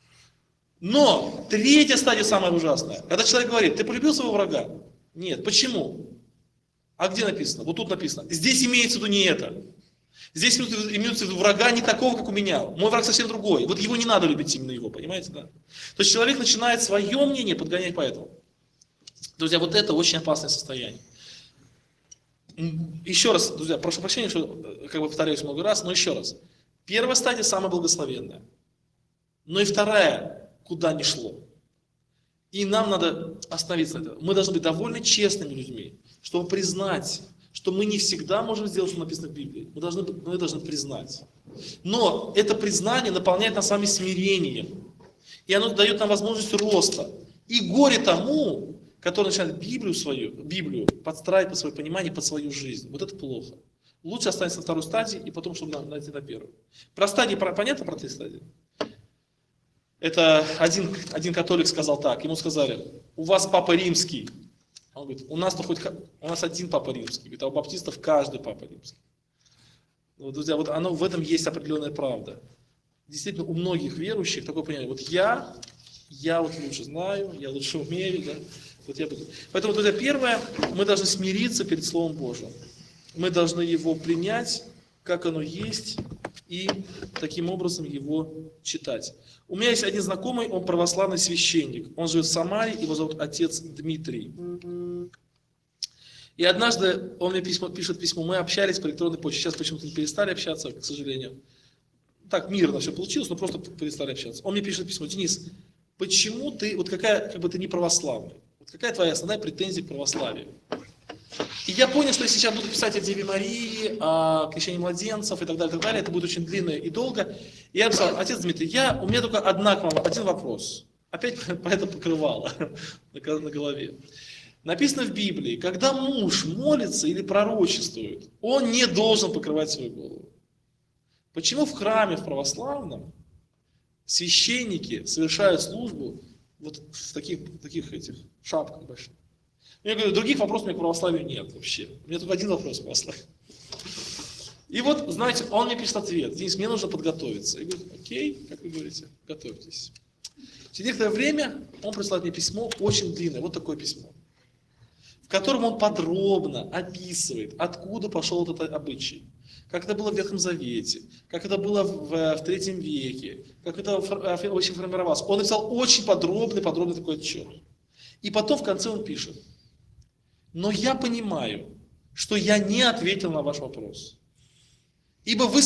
Но третья стадия самая ужасная. Когда человек говорит: ты полюбил своего врага? Нет. Почему? А где написано? Вот тут написано. Здесь имеется в виду не это. Здесь имеется в виду врага не такого, как у меня. Мой враг совсем другой. Вот его не надо любить, именно его, понимаете, да? То есть человек начинает свое мнение подгонять по этому. Друзья, вот это очень опасное состояние. Еще раз, друзья, прошу прощения, что повторяюсь много раз, но еще раз. Первая стадия самая благословенная. Но и вторая, куда ни шло. И нам надо остановиться на этом. Мы должны быть довольно честными людьми, чтобы признать, что мы не всегда можем сделать, что написано в Библии. Мы должны признать. Но это признание наполняет нас с вами смирением. И оно дает нам возможность роста. И горе тому, который начинает Библию подстраивать под свое понимание, под свою жизнь. Вот это плохо. Лучше останется на второй стадии, и потом, чтобы найти на первую. Про стадии, понятно про 3 стадии? Это один католик сказал так. Ему сказали: у вас папа римский. Он говорит: у нас один папа римский. Говорит: а у баптистов каждый папа римский. Вот, друзья, вот в этом есть определенная правда. Действительно, у многих верующих такое понятие: вот я вот лучше знаю, я лучше умею, да? Вот я буду. Поэтому, друзья, первое, мы должны смириться перед Словом Божьим. Мы должны его принять, как оно есть, и таким образом его читать. У меня есть один знакомый, он православный священник. Он живет в Самаре, его зовут отец Дмитрий. И однажды он мне пишет письмо, мы общались по электронной почте. Сейчас почему-то не перестали общаться, к сожалению. Так мирно все получилось, но просто перестали общаться. Он мне пишет письмо: Денис, почему ты, вот какая, ты не православный? Вот какая твоя основная претензия к православию? И я понял, что если сейчас буду писать о Деве Марии, о крещении младенцев и так далее, это будет очень длинно и долго. И я написал: отец Дмитрий, у меня только один вопрос. Опять про это покрывало на голове. Написано в Библии, когда муж молится или пророчествует, он не должен покрывать свою голову. Почему в храме, в православном, священники совершают службу вот в таких этих шапках больших? Я говорю, других вопросов у меня к православию нет вообще. У меня только один вопрос к православию. И вот, знаете, он мне пишет ответ. Денис, мне нужно подготовиться. Я говорю, окей, как вы говорите, готовьтесь. Через некоторое время он присылает мне письмо, очень длинное, вот такое письмо, в котором он подробно описывает, откуда пошел этот обычай, как это было в Ветхом Завете, как это было в Третьем веке, как это очень формировалось. Он написал очень подробный такой отчет. И потом в конце он пишет, но я понимаю, что я не ответил на ваш вопрос. Ибо вы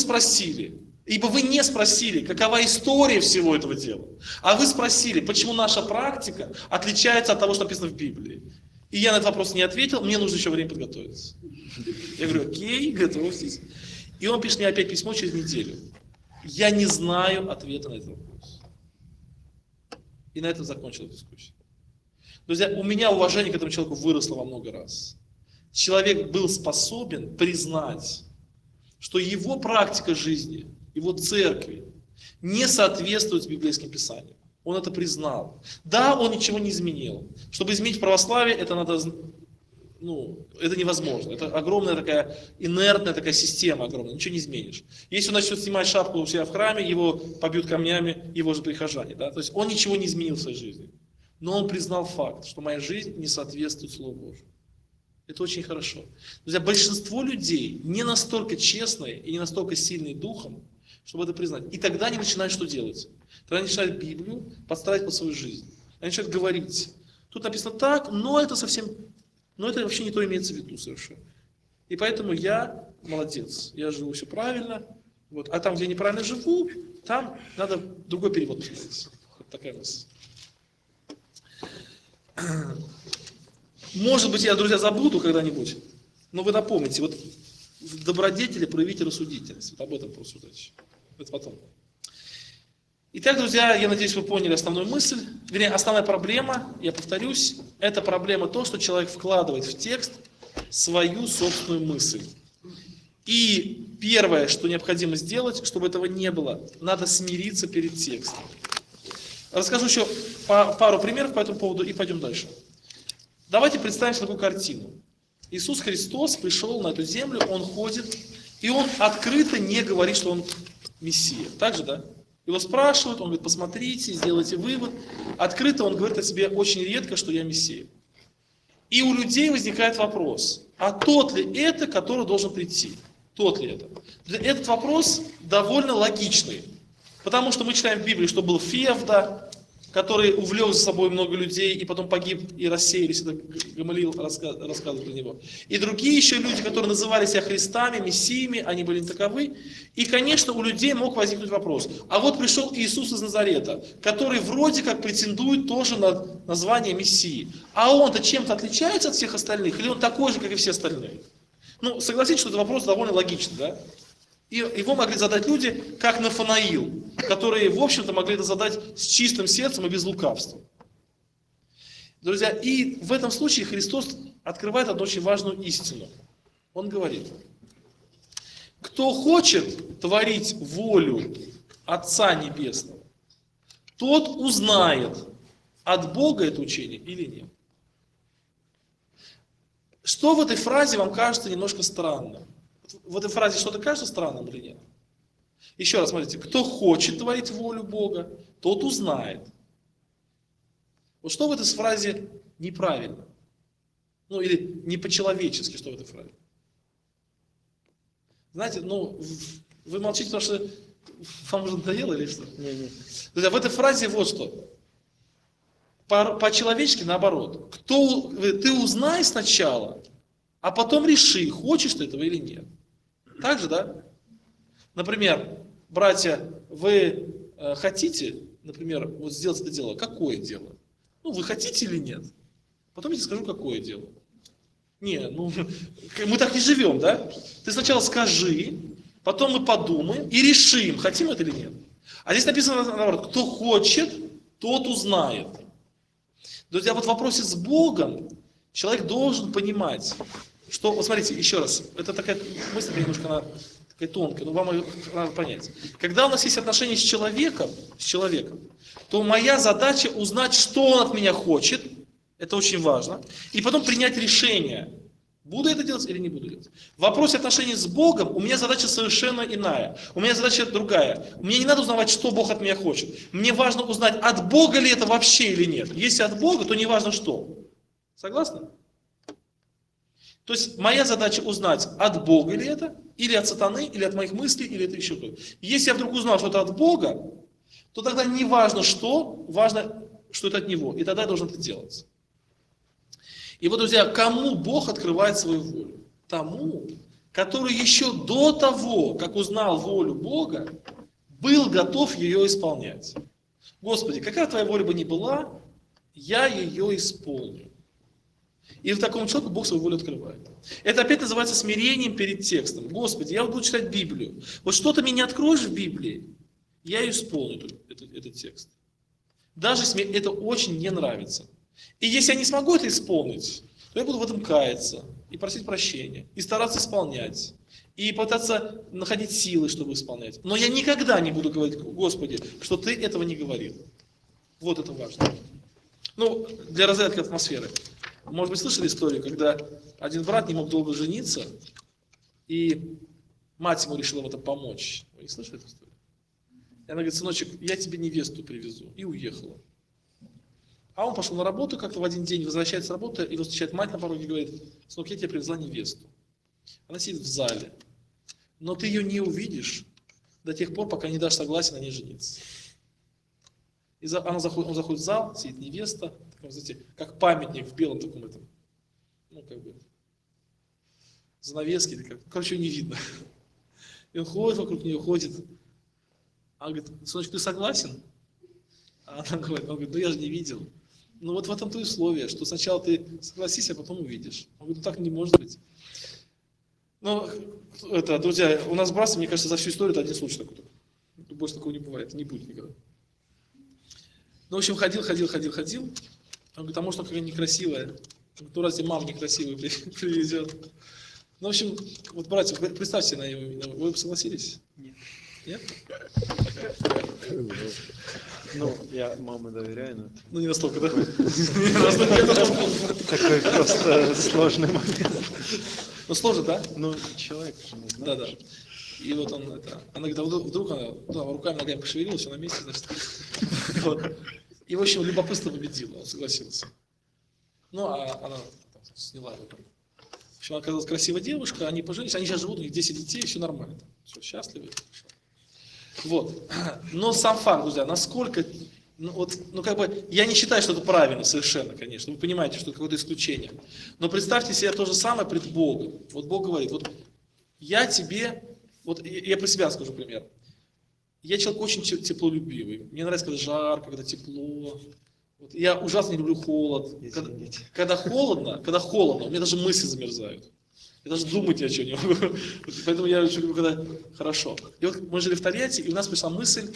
не спросили, какова история всего этого дела. А вы спросили, почему наша практика отличается от того, что написано в Библии. И я на этот вопрос не ответил, мне нужно еще время подготовиться. Я говорю, окей, готовьтесь. И он пишет мне опять письмо через неделю. Я не знаю ответа на этот вопрос. И на этом закончил дискуссию. Друзья, у меня уважение к этому человеку выросло во много раз. Человек был способен признать, что его практика жизни, его церкви не соответствует библейским писаниям. Он это признал. Да, он ничего не изменил. Чтобы изменить православие, это надо, это невозможно. Это огромная такая инертная такая система огромная, ничего не изменишь. Если он начнет снимать шапку у себя в храме, его побьют камнями его же прихожане. Да? То есть он ничего не изменил в своей жизни. Но он признал факт, что моя жизнь не соответствует Слову Божьему. Это очень хорошо. Друзья, большинство людей не настолько честные и не настолько сильные духом, чтобы это признать. И тогда они начинают что делать? Тогда они начинают Библию подстраивать под свою жизнь. Они начинают говорить. Тут написано так, но это вообще не то имеется в виду совершенно. И поэтому я молодец. Я живу все правильно. Вот. А там, где я неправильно живу, там надо другой перевод посмотреть. Вот такая мысль. Может быть, я, друзья, забуду когда-нибудь, но вы напомните, вот в добродетели проявите рассудительность. Вот об этом порассуждать. Это потом. Итак, друзья, я надеюсь, вы поняли основную мысль. Вернее, основная проблема, я повторюсь, это проблема то, что человек вкладывает в текст свою собственную мысль. И первое, что необходимо сделать, чтобы этого не было, надо смириться перед текстом. Расскажу еще пару примеров по этому поводу и пойдем дальше. Давайте представим себе такую картину. Иисус Христос пришел на эту землю, Он ходит, и Он открыто не говорит, что Он Мессия. Так же, да? Его спрашивают, Он говорит, посмотрите, сделайте вывод. Открыто Он говорит о себе очень редко, что я Мессия. И у людей возникает вопрос, а тот ли это, который должен прийти? Тот ли это? Этот вопрос довольно логичный. Потому что мы читаем в Библии, что был Февда, который увлек за собой много людей и потом погиб и рассеялись. Это Гамалиил рассказывает про него. И другие еще люди, которые называли себя Христами, Мессиями, они были не таковы. И, конечно, у людей мог возникнуть вопрос. А вот пришел Иисус из Назарета, который вроде как претендует тоже на название Мессии. А он-то чем-то отличается от всех остальных? Или он такой же, как и все остальные? Согласитесь, что этот вопрос довольно логичный, да? И его могли задать люди, как Нафанаил, которые, в общем-то, могли это задать с чистым сердцем и без лукавства. Друзья, и в этом случае Христос открывает одну очень важную истину. Он говорит, кто хочет творить волю Отца Небесного, тот узнает, от Бога это учение или нет. Что в этой фразе вам кажется немножко странным? В этой фразе что-то кажется странным или нет? Еще раз смотрите, кто хочет творить волю Бога, тот узнает. Вот что в этой фразе неправильно? Или не по-человечески, что в этой фразе? Знаете, вы молчите, потому что вам уже надоело или что? Не. Друзья, в этой фразе вот что. По-человечески наоборот. Ты узнай сначала, а потом реши, хочешь ты этого или нет. Так же, да? Например, братья, вы хотите, например, вот сделать это дело. Какое дело? Вы хотите или нет? Потом я тебе скажу, какое дело. Мы так не живем, да? Ты сначала скажи, потом мы подумаем и решим, хотим это или нет. А здесь написано наоборот, кто хочет, тот узнает. Друзья, вот в вопросе с Богом человек должен понимать, что, вот смотрите, еще раз, это такая мысль немножко она такая тонкая, но вам ее надо понять. Когда у нас есть отношения с человеком, то моя задача узнать, что он от меня хочет, это очень важно, и потом принять решение, буду это делать или не буду делать. В вопросе отношений с Богом у меня задача совершенно иная, у меня задача другая. Мне не надо узнавать, что Бог от меня хочет. Мне важно узнать, от Бога ли это вообще или нет. Если от Бога, то не важно что. Согласны? То есть моя задача узнать, от Бога ли это, или от сатаны, или от моих мыслей, или это еще кто-то. Если я вдруг узнал, что это от Бога, то тогда не важно что, важно, что это от Него. И тогда я должен это делать. И вот, друзья, кому Бог открывает свою волю? Тому, который еще до того, как узнал волю Бога, был готов ее исполнять. Господи, какая твоя воля бы ни была, я ее исполню. И в таком человеку Бог свою волю открывает. Это опять называется смирением перед текстом. Господи, я буду читать Библию. Вот что ты мне не откроешь в Библии, я исполню этот текст. Даже если мне это очень не нравится. И если я не смогу это исполнить, то я буду в этом каяться и просить прощения, и стараться исполнять, и пытаться находить силы, чтобы исполнять. Но я никогда не буду говорить, Господи, что Ты этого не говорил. Вот это важно. Ну, для разрядки атмосферы. Может быть, слышали историю, когда один брат не мог долго жениться, и мать ему решила в этом помочь. Вы не слышали эту историю? И она говорит, сыночек, я тебе невесту привезу. И уехала. А он пошел на работу как-то в один день, возвращается с работы, и его встречает мать на пороге и говорит, сынок, я тебе привезла невесту. Она сидит в зале, но ты ее не увидишь до тех пор, пока не дашь согласия на ней жениться. И он заходит в зал, сидит невеста, такой, знаете, как памятник в белом таком этом, ну как бы, занавески, короче, ее не видно. И он ходит вокруг нее, ходит. Она говорит, сыночек, ты согласен? А она говорит, ну я же не видел. Ну вот в этом-то и условие, что сначала ты согласись, а потом увидишь. Он говорит, ну так не может быть. Ну, это, друзья, у нас в братстве, мне кажется, за всю историю это один случай такой. Больше такого не бывает, не будет никогда. Ну, в общем, ходил. Он говорит, а может, она какая-то некрасивая? Ну, разве мама некрасивая привезет? Ну, в общем, вот, братья, представьте на его, вы бы согласились? Нет. Нет? Ну, я маме доверяю, но Ну, не настолько, да? Не настолько. такой просто сложный момент. Ну, сложно, да? Ну, человек же не знает. Да. И вот он это. Она говорит, а вдруг она руками, ногами пошевелила, все на месте, значит. Вот. И, в общем, любопытство победило, он согласился. Ну, а она сняла его. В общем, она оказалась красивая девушка, они поженились, они сейчас живут, у них 10 детей, все нормально. Все, счастливы. Вот. Но сам факт, друзья, насколько, я не считаю, что это правильно совершенно, конечно. Вы понимаете, что это какое-то исключение. Но представьте себе то же самое пред Богом. Вот Бог говорит, вот я тебе, вот я про себя скажу пример. Я человек очень теплолюбивый. Мне нравится, когда жарко, когда тепло. Вот. Я ужасно не люблю холод. Когда холодно, у меня даже мысли замерзают. Я даже думать ни о чем не могу. Поэтому я очень люблю, когда хорошо. И вот мы жили в Тольятти, и у нас пришла мысль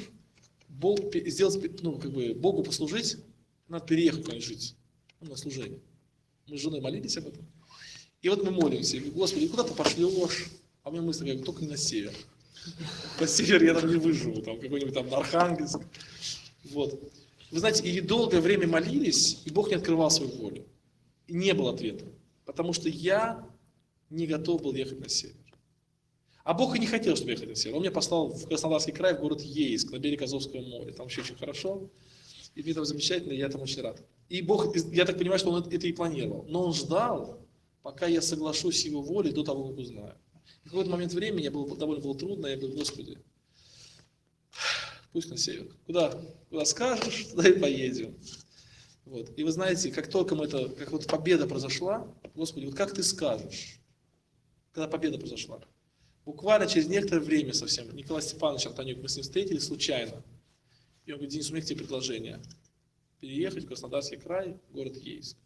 Богу послужить, надо переехать куда-нибудь жить. На служение. Мы с женой молились об этом. И вот мы молимся. Господи, куда ты пошлешь? А у меня мысль, я говорю, только не на север. На север я там не выживу, там какой-нибудь там на Архангельск. Вот. Вы знаете, и долгое время молились, и Бог не открывал свою волю. И не было ответа. Потому что я не готов был ехать на север. А Бог и не хотел, чтобы я ехал на север. Он меня послал в Краснодарский край, в город Ейск, на берег Азовского моря. Там вообще очень хорошо. И мне там замечательно, и я там очень рад. И Бог, я так понимаю, что Он это и планировал. Но Он ждал, пока я соглашусь с Его волей до того, как узнаю. И в какой-то момент времени мне довольно было трудно, я говорю, Господи, пусть на север. Куда скажешь, туда и поедем. Вот. И вы знаете, как только как вот победа произошла, Господи, вот как Ты скажешь, когда победа произошла. Буквально через некоторое время совсем Николай Степанович Артанюк, мы с ним встретились случайно. И он говорит, Денис, у меня к тебе предложение. Переехать в Краснодарский край, город Ейск.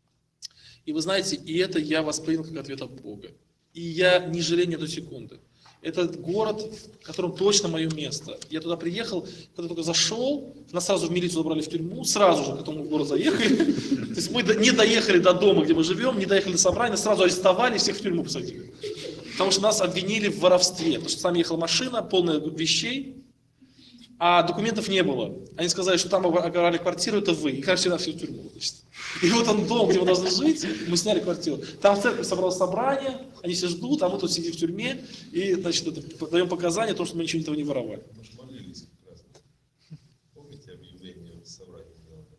И вы знаете, и это я воспринял как ответ от Бога. И я не жалею ни одной секунды. Это город, в котором точно мое место. Я туда приехал, когда только зашел, нас сразу в милицию забрали в тюрьму, сразу же к этому городу заехали. То есть мы не доехали до дома, где мы живем, не доехали до собрания, сразу арестовали, всех в тюрьму посадили. Потому что нас обвинили в воровстве, потому что там ехала машина, полная вещей, а документов не было. Они сказали, что там оговаривали квартиру, это вы, и кажется, на всю тюрьму. Значит. И вот он дом, где мы должны жить, мы сняли квартиру. Там в церкви собралось собрание, они все ждут, а мы тут сидим в тюрьме и, значит, даем показания о том, что мы ничего этого не воровали. Мы же молились как раз. Помните объявление в собрании?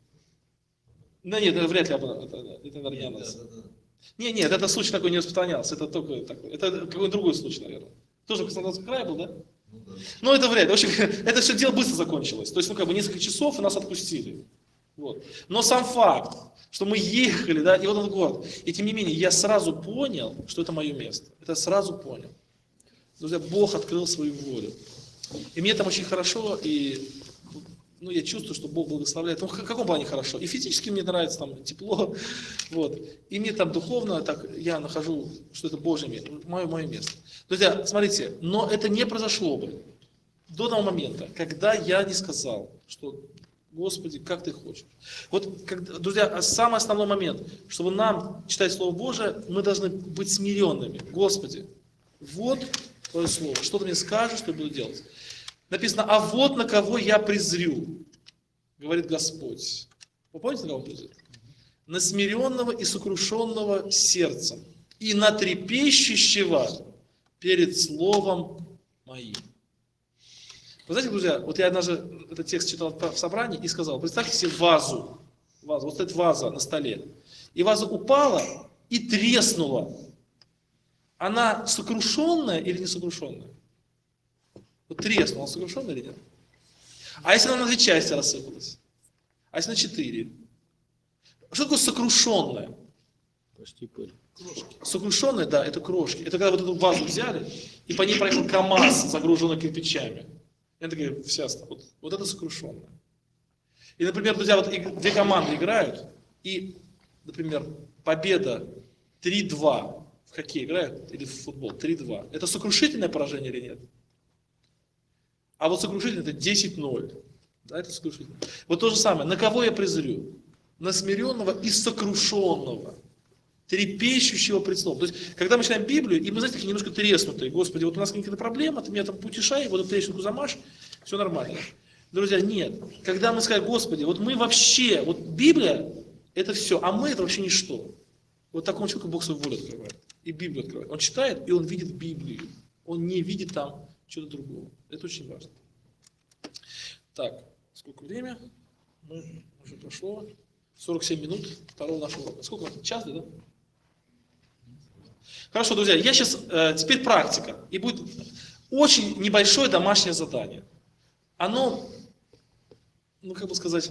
Да нет, это вряд ли это наверное, не о нас. Нет, это случай такой не распространялся, это только такой, это какой-то другой случай, наверное. Тоже в Краснодарском крае был, да? Ну да. Ну, это вряд ли. В общем, это все дело быстро закончилось. То есть, несколько часов, и нас отпустили. Вот. Но сам факт, что мы ехали, да, и вот этот город, и тем не менее, я сразу понял, что это мое место. Это сразу понял. Друзья, Бог открыл свою волю. И мне там очень хорошо, и я чувствую, что Бог благословляет. В каком плане хорошо? И физически мне нравится, там тепло, вот. И мне там духовно, так я нахожу, что это Божье место, мое место. Друзья, смотрите, но это не произошло бы до того момента, когда я не сказал, что Господи, как Ты хочешь. Вот, друзья, самый основной момент, чтобы нам читать Слово Божие, мы должны быть смиренными. Господи, вот Твое Слово, что Ты мне скажешь, что я буду делать. Написано, а вот на кого я презрю, говорит Господь. Вы помните, на кого Он презрит? На смиренного и сокрушенного сердцем, и на трепещущего перед Словом Моим. Вы знаете, друзья, вот я однажды этот текст читал в собрании и сказал, представьте себе вазу, вот стоит ваза на столе, и ваза упала и треснула. Она сокрушенная или не сокрушенная? Вот треснула, она сокрушенная или нет? А если она на 2 части рассыпалась? А если на 4? Что такое сокрушенная? Почти пыль. Сокрушенная, да, это крошки. Это когда вот эту вазу взяли, и по ней проехал КамАЗ, загруженный кирпичами. Это такая вся, вот это сокрушенная. И, например, друзья, вот 2 команды играют, и, например, победа 3-2 в хоккей играют, или в футбол, 3-2. Это сокрушительное поражение или нет? А вот сокрушительное это 10-0. Да, это сокрушительное. Вот то же самое. На кого я презрю? На смиренного и сокрушенного, трепещущего пред Словом. То есть, когда мы читаем Библию, и мы, знаете, такие немножко треснутые. Господи, вот у нас какие-то проблемы, ты меня там утешай, вот эту трещинку замажь, все нормально. Друзья, нет. Когда мы скажем, Господи, вот мы вообще, вот Библия, это все, а мы это вообще ничто. Вот такому человеку Бог свою волю открывает. И Библию открывает. Он читает, и он видит Библию. Он не видит там чего-то другого. Это очень важно. Так, сколько время? Уже прошло 47 минут второго нашего урока. Сколько у нас? Час, да? Хорошо, друзья, я сейчас, теперь практика. И будет очень небольшое домашнее задание. Оно, как бы сказать,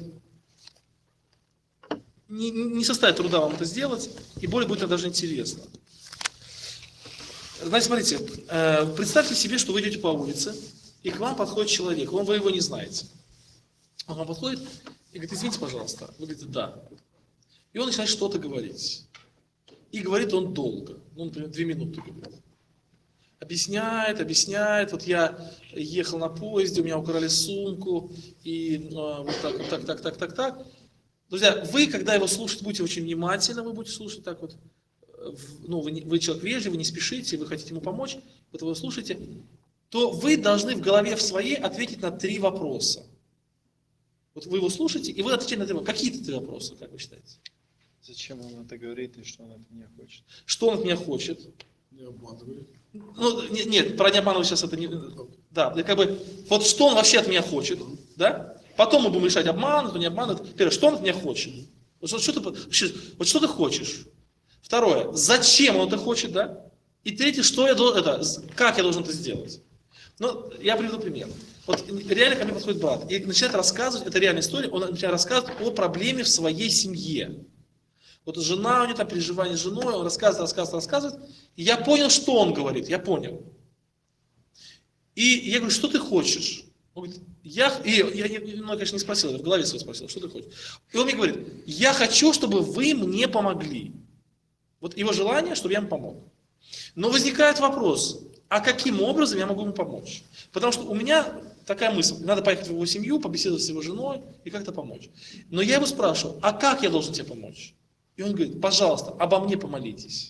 не составит труда вам это сделать, и более будет даже интересно. Значит, смотрите, представьте себе, что вы идете по улице, и к вам подходит человек, вы его не знаете. Он к вам подходит и говорит, извините, пожалуйста. Вы говорите, да. И он начинает что-то говорить. И говорит он долго, например, 2 минуты говорит. Объясняет, вот я ехал на поезде, у меня украли сумку, и вот так. Друзья, вы, когда его слушаете, будете очень внимательны, вы будете слушать так вот, вы человек вежливый, вы не спешите, вы хотите ему помочь, вот вы его слушаете, то вы должны в голове в своей ответить на 3 вопроса. Вот вы его слушаете, и вы отвечаете на 3 вопроса. Какие-то 3 вопроса, как вы считаете? Зачем он это говорит и что он от меня хочет? Что он от меня хочет? Не обманывай. Нет, про не обманывать сейчас это не... Да, вот что он вообще от меня хочет, да? Потом мы будем решать, обманывать, не обманывать. Первое, что он от меня хочет? Вот что ты хочешь? Второе, зачем он это хочет, да? И третье, как я должен это сделать? Я приведу пример. Вот реально ко мне подходит брат и начинает рассказывать, это реальная история, он начинает рассказывать о проблеме в своей семье. Вот жена, у него там переживания с женой, он рассказывает. И я понял, что он говорит, я понял. И я говорю, что ты хочешь? Он говорит, я конечно, не спросил, я в голове своей спросил, что ты хочешь? И он мне говорит, я хочу, чтобы вы мне помогли. Вот его желание, чтобы я ему помог. Но возникает вопрос, а каким образом я могу ему помочь? Потому что у меня такая мысль, надо поехать в его семью, побеседовать с его женой и как-то помочь. Но я его спрашиваю, а как я должен тебе помочь? И он говорит, пожалуйста, обо мне помолитесь.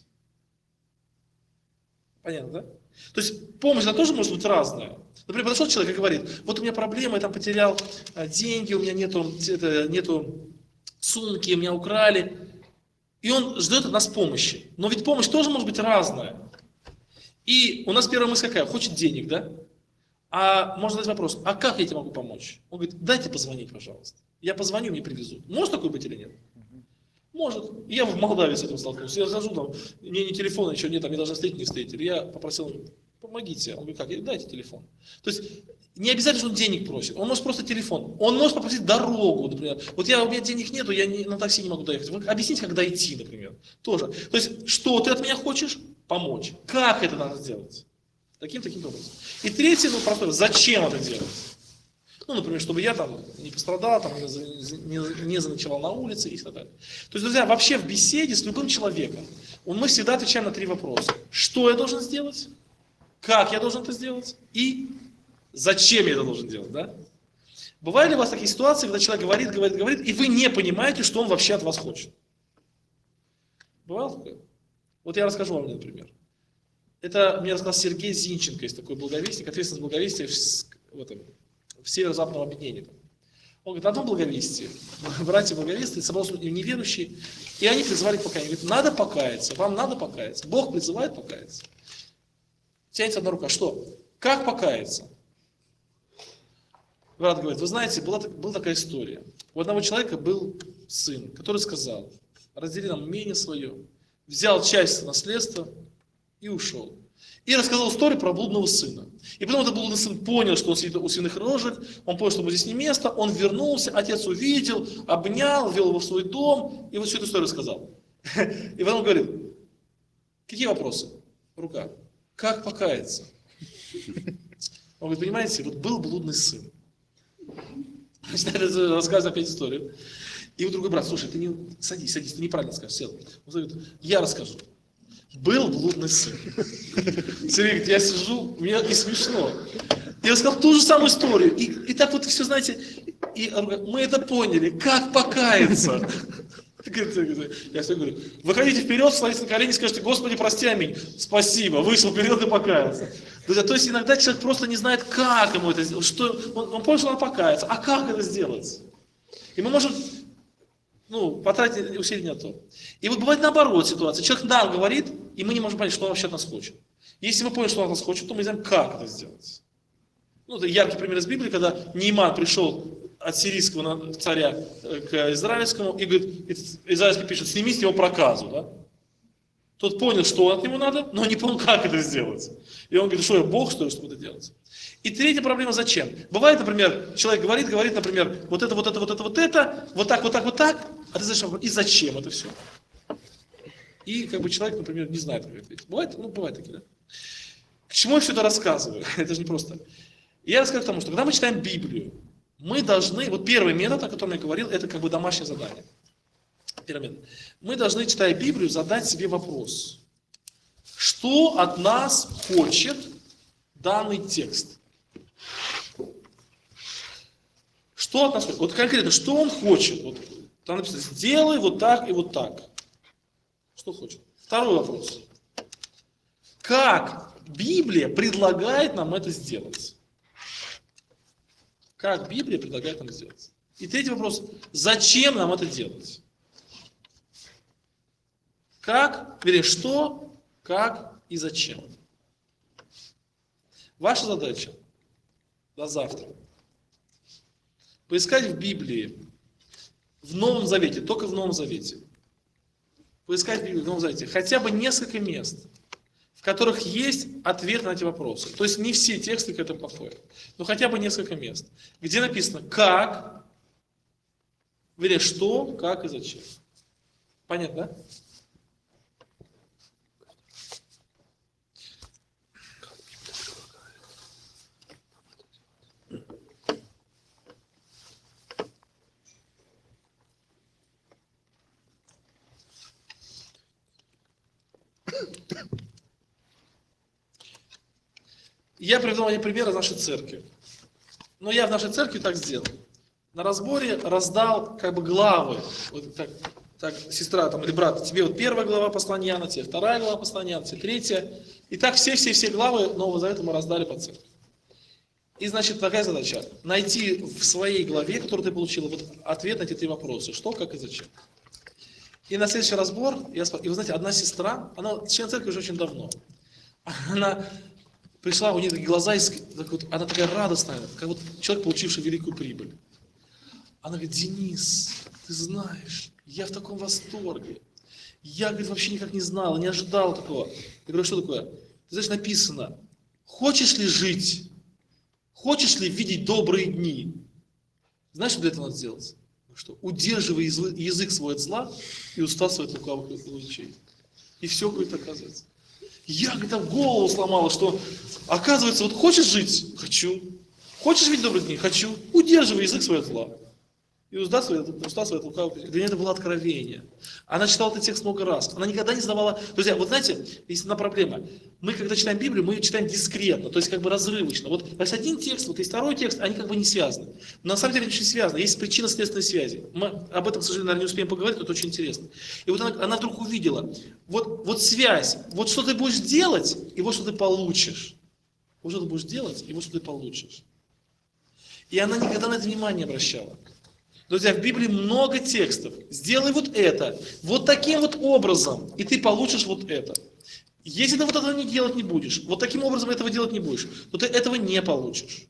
Понятно, да? То есть помощь, она тоже может быть разная. Например, подошел человек и говорит, вот у меня проблема, я там потерял деньги, у меня нету сумки, меня украли. И он ждет от нас помощи. Но ведь помощь тоже может быть разная. И у нас первая мысль какая? Хочет денег, да? А можно задать вопрос, а как я тебе могу помочь? Он говорит, дайте позвонить, пожалуйста. Я позвоню, мне привезут. Может такое быть или нет? Может. Я в Молдавии с этим столкнулся. Я захожу, там, мне ни телефона еще нет, там, меня даже встретить не встретили. Я попросил, помогите. Он говорит, как? Я говорю, дайте телефон. То есть не обязательно, что он денег просит. Он может просто телефон. Он может попросить дорогу, например. Вот у меня денег нету, я на такси не могу доехать. Вы объясните, как дойти, например. Тоже. То есть, что ты от меня хочешь? Помочь. Как это надо сделать? Таким образом. И третье, простое, зачем это делать? Ну, например, чтобы я там не пострадал, там, не заночевал на улице и так далее. То есть, друзья, вообще в беседе с любым человеком мы всегда отвечаем на 3 вопроса. Что я должен сделать? Как я должен это сделать? И зачем я это должен делать? Да? Бывали ли у вас такие ситуации, когда человек говорит, и вы не понимаете, что он вообще от вас хочет? Бывало такое? Вот я расскажу вам, например. Это мне рассказал Сергей Зинченко, есть такой благовестник, ответственность благовестия в северо-западном объединении. Он говорит, на одном благовестии, братья благовестия, собрался неверующие, и они призвали к покаянию. Говорит, надо покаяться, вам надо покаяться. Бог призывает покаяться. Тянется одна рука, что? Как покаяться? Брат говорит, вы знаете, была такая история. У одного человека был сын, который сказал, раздели нам имение свое, взял часть наследства и ушел. И рассказал историю про блудного сына. И потом этот блудный сын понял, что он сидит у свиных рожек, он понял, что ему здесь не место, он вернулся, отец увидел, обнял, ввел его в свой дом, и вот всю эту историю рассказал. И потом говорит, какие вопросы? Рука. Как покаяться? Он говорит, понимаете, вот был блудный сын. Начинает рассказывать опять историю. И вот другой брат, слушай, ты не садись, ты неправильно скажешь, сел. Он говорит, я расскажу. Был блудный сын. Сергей говорит, я сижу, мне и смешно. Я рассказал ту же самую историю. И так вот все, знаете, и мы это поняли, как покаяться. Я все говорю, выходите вперед, становитесь на колени, скажите, Господи, прости, аминь. Спасибо, вышел вперед и покаялся. Друзья, то есть иногда человек просто не знает, как ему это сделать. Он понял, что надо покаяться. А как это сделать? И мы можем потратить усилия на то. И вот бывает наоборот ситуация. Человек нам говорит, и мы не можем понять, что он вообще от нас хочет. Если мы поняли, что он от нас хочет, то мы знаем, как это сделать. Это яркий пример из Библии, когда Нейман пришел от сирийского царя к израильскому, и говорит, израильский пишет, сними с него проказу. Да? Тот понял, что от него надо, но не понял, как это сделать. И он говорит, что я Бог, что ли, чтобы это делать? И третья проблема, зачем? Бывает, например, человек говорит, например, вот это, вот так, а ты знаешь, и зачем это все? И человек, например, не знает, как ответить. Бывает такие, да? К чему я все это рассказываю? Это же не просто. Я рассказываю к тому, что когда мы читаем Библию, мы должны, первый метод, о котором я говорил, это домашнее задание. Первый метод. Мы должны, читая Библию, задать себе вопрос. Что от нас хочет данный текст? Что от нас хочет? Вот конкретно, что он хочет? Вот, там написано, сделай вот так и вот так. Что хочет? Второй вопрос. Как Библия предлагает нам это сделать? Как Библия предлагает нам сделать? И третий вопрос. Зачем нам это делать? Что, как и зачем? Ваша задача до завтра поискать в Библии, в Новом Завете, только в Новом Завете, поискать в Библии, в Новом Завете хотя бы несколько мест, в которых есть ответ на эти вопросы. То есть не все тексты к этому подходят, но хотя бы несколько мест, где написано как, что, как и зачем. Понятно, да? Я приведу один пример из нашей церкви. Но я в нашей церкви так сделал. На разборе раздал как бы главы. Вот так, сестра там, или брат, тебе вот первая глава послания Иоанна, тебе вторая глава послания Иоанна, тебе третья. И так все главы Нового Завета мы раздали по церкви. И, значит, такая задача. Найти в своей главе, которую ты получила, вот ответ на эти 3 вопроса. Что, как и зачем. И на следующий разбор, и вы знаете, одна сестра, она член церкви уже очень давно. Она пришла, у нее такие глаза, она такая радостная, как вот человек, получивший великую прибыль. Она говорит: Денис, ты знаешь, я в таком восторге. Я, говорит, вообще никак не знала, не ожидала такого. Я говорю: что такое? Ты знаешь, написано: хочешь ли жить? Хочешь ли видеть добрые дни? Знаешь, что для этого надо сделать? Что? Удерживай язык свой от зла и уста свой от лукавых лучей. И все будет оказывается. Я, говорит, там голову сломала, что оказывается, вот хочешь жить? Хочу. Хочешь видеть добрые дни? Хочу. Удерживай язык свой от зла. И уста свои от лукавых. Для нее это было откровение. Она читала этот текст много раз. Она никогда не задавала... Друзья, вот знаете, есть одна проблема. Мы, когда читаем Библию, мы ее читаем дискретно, то есть как бы разрывочно. Вот есть один текст, вот есть второй текст, они как бы не связаны. Но на самом деле они очень связаны. Есть причинно-следственные связи. Мы об этом, к сожалению, наверное, не успеем поговорить, но это очень интересно. И вот она вдруг увидела, вот связь, вот что ты будешь делать, и вот что ты получишь. Вот что ты будешь делать, и вот что ты получишь. И она никогда на это внимание не обращала. Друзья, в Библии много текстов. Сделай вот это, вот таким вот образом, и ты получишь вот это. Если ты вот этого не делать не будешь, вот таким образом этого делать не будешь, то ты этого не получишь.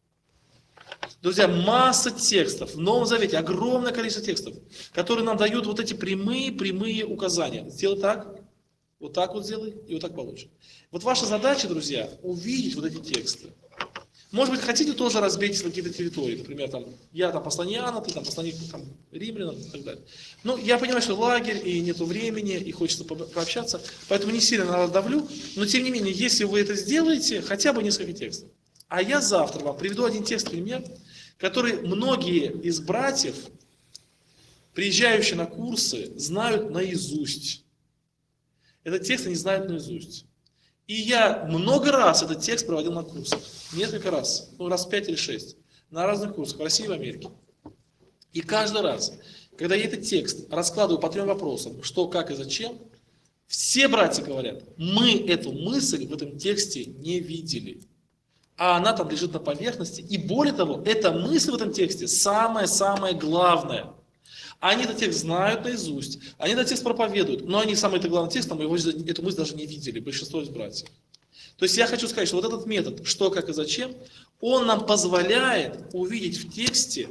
Друзья, масса текстов в Новом Завете, огромное количество текстов, которые нам дают вот эти прямые указания. Сделай так вот сделай, и вот так получишь. Вот ваша задача, друзья, увидеть вот эти тексты. Может быть, хотите, тоже разбейтесь на какие-то территории. Например, там, я там послание Иоанна, ты там послание римлянам и так далее. Ну, я понимаю, что лагерь, и нету времени, и хочется пообщаться, поэтому не сильно на вас давлю. Но, тем не менее, если вы это сделаете, хотя бы несколько текстов. А я завтра вам приведу один текст, пример, который многие из братьев, приезжающие на курсы, знают наизусть. Этот текст они знают наизусть. И я много раз этот текст проводил на курсах. Несколько раз. Ну, раз 5 или 6. На разных курсах в России и в Америке. И каждый раз, когда я этот текст раскладываю по 3 вопросам, что, как и зачем, все братья говорят: мы эту мысль в этом тексте не видели. А она там лежит на поверхности. И более того, эта мысль в этом тексте самое-самое главное. Они этот текст знают наизусть, они этот текст проповедуют, но они самый главный текст, там эту мысль даже не видели, большинство из братьев. То есть я хочу сказать, что вот этот метод, что, как и зачем, он нам позволяет увидеть в тексте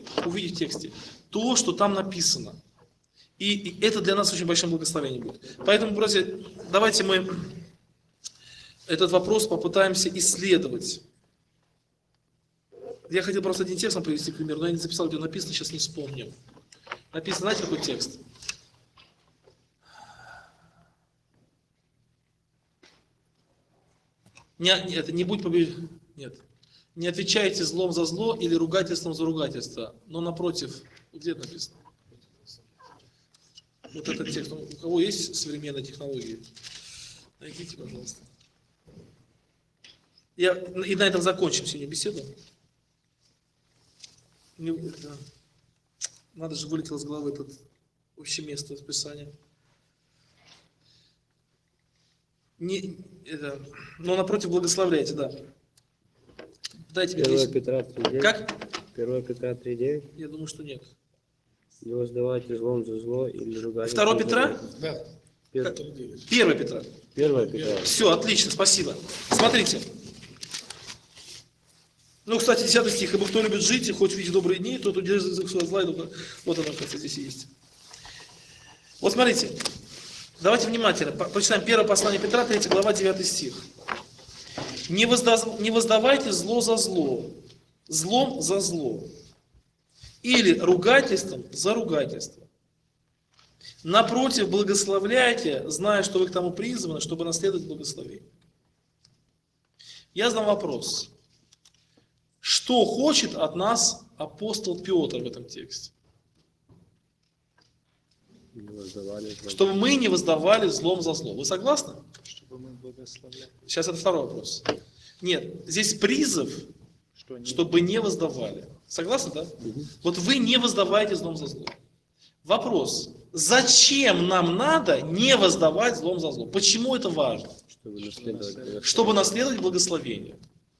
то, что там написано. И это для нас очень большим благословением будет. Поэтому, братья, давайте мы этот вопрос попытаемся исследовать. Я хотел просто один текст вам привести пример, но я не записал, где он написано, сейчас не вспомню. Написано, знаете, какой текст? Не будь побежден. Нет. Не отвечайте злом за зло или ругательством за ругательство. Но напротив, где это написано? Вот этот текст. У кого есть современные технологии? Найдите, пожалуйста. И на этом закончим сегодня беседу. Надо же, вылетело с головы это общее место Писания. Но напротив благословляйте, да. Дайте мне 1 Петра 3:9. Как? 1 Петра 3:9. Я думаю, что нет. Не воздавайте злом за зло или ругательством 2 за Петра? ругательство. Да. Пер- 1 Петра. 1 Петра. Все, отлично, спасибо. Смотрите. Ну, кстати, 10 стих. «Ибо кто любит жить и хочет видеть добрые дни, тот удерживает язык свой от зла». Вот оно, кажется, здесь и есть. Вот смотрите. Давайте внимательно. Прочитаем 1 послание Петра, 3 глава, 9 стих. «Не воздавайте зло за зло, злом за зло, или ругательством за ругательство. Напротив, благословляйте, зная, что вы к тому призваны, чтобы наследовать благословение». Я задам вопрос. Что хочет от нас апостол Петр в этом тексте? Не воздавали злом. Чтобы мы не воздавали злом за зло. Вы согласны? Чтобы мы благословляли. Сейчас это второй вопрос. Нет, здесь призыв, Что не- чтобы не воздавали. Согласны, да? Вот вы не воздаваете злом за зло. Вопрос. Зачем нам надо не воздавать злом за зло? Почему это важно? Чтобы наследовать благословение. Чтобы наследовать благословение.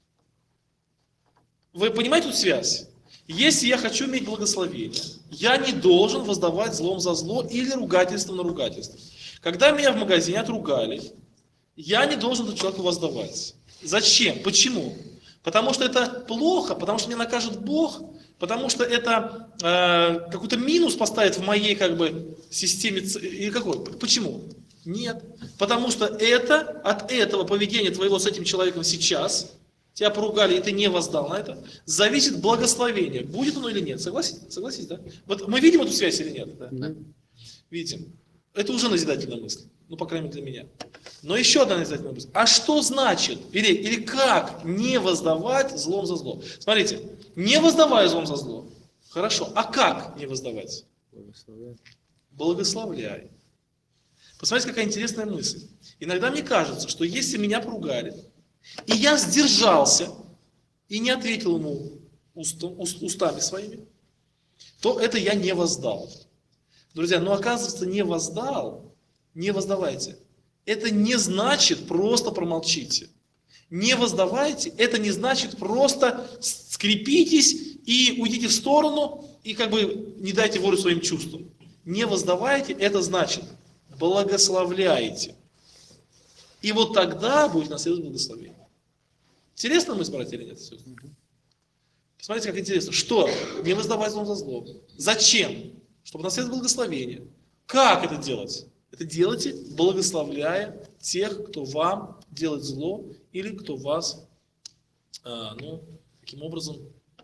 Вы понимаете тут связь? Если я хочу иметь благословение, я не должен воздавать злом за зло или ругательством на ругательство. Когда меня в магазине отругали, я не должен этому человеку воздавать. Зачем? Почему? Потому что это плохо, потому что меня накажет Бог, потому что это какой-то минус поставит в моей как бы системе. Или какой? Почему? Нет. Потому что от этого поведения твоего с этим человеком сейчас, тебя поругали, и ты не воздал на это, зависит благословение. Будет оно или нет. Согласитесь, да? Вот мы видим эту связь или нет? Да? Видим. Это уже назидательная мысль. Ну, по крайней мере, для меня. Но еще одна назидательная мысль. А что значит, или как не воздавать злом за зло? Смотрите, не воздавай злом за зло. Хорошо. А как не воздавать? Благословляй. Благословляй. Посмотрите, какая интересная мысль. Иногда мне кажется, что если меня поругали, и я сдержался, и не ответил ему устами своими, то это я не воздал. Друзья, но оказывается, не воздал, не воздавайте. Это не значит просто промолчите. Не воздавайте, это не значит просто скрепитесь и уйдите в сторону, и как бы не дайте волю своим чувствам. Не воздавайте, это значит благословляете. И вот тогда будет наследовать благословение. Интересно мысль, братья, или нет? Посмотрите, как интересно. Что? Не воздавать злом за зло. Зачем? Чтобы наследовать благословение. Как это делать? Это делайте, благословляя тех, кто вам делает зло, или кто вас, таким образом.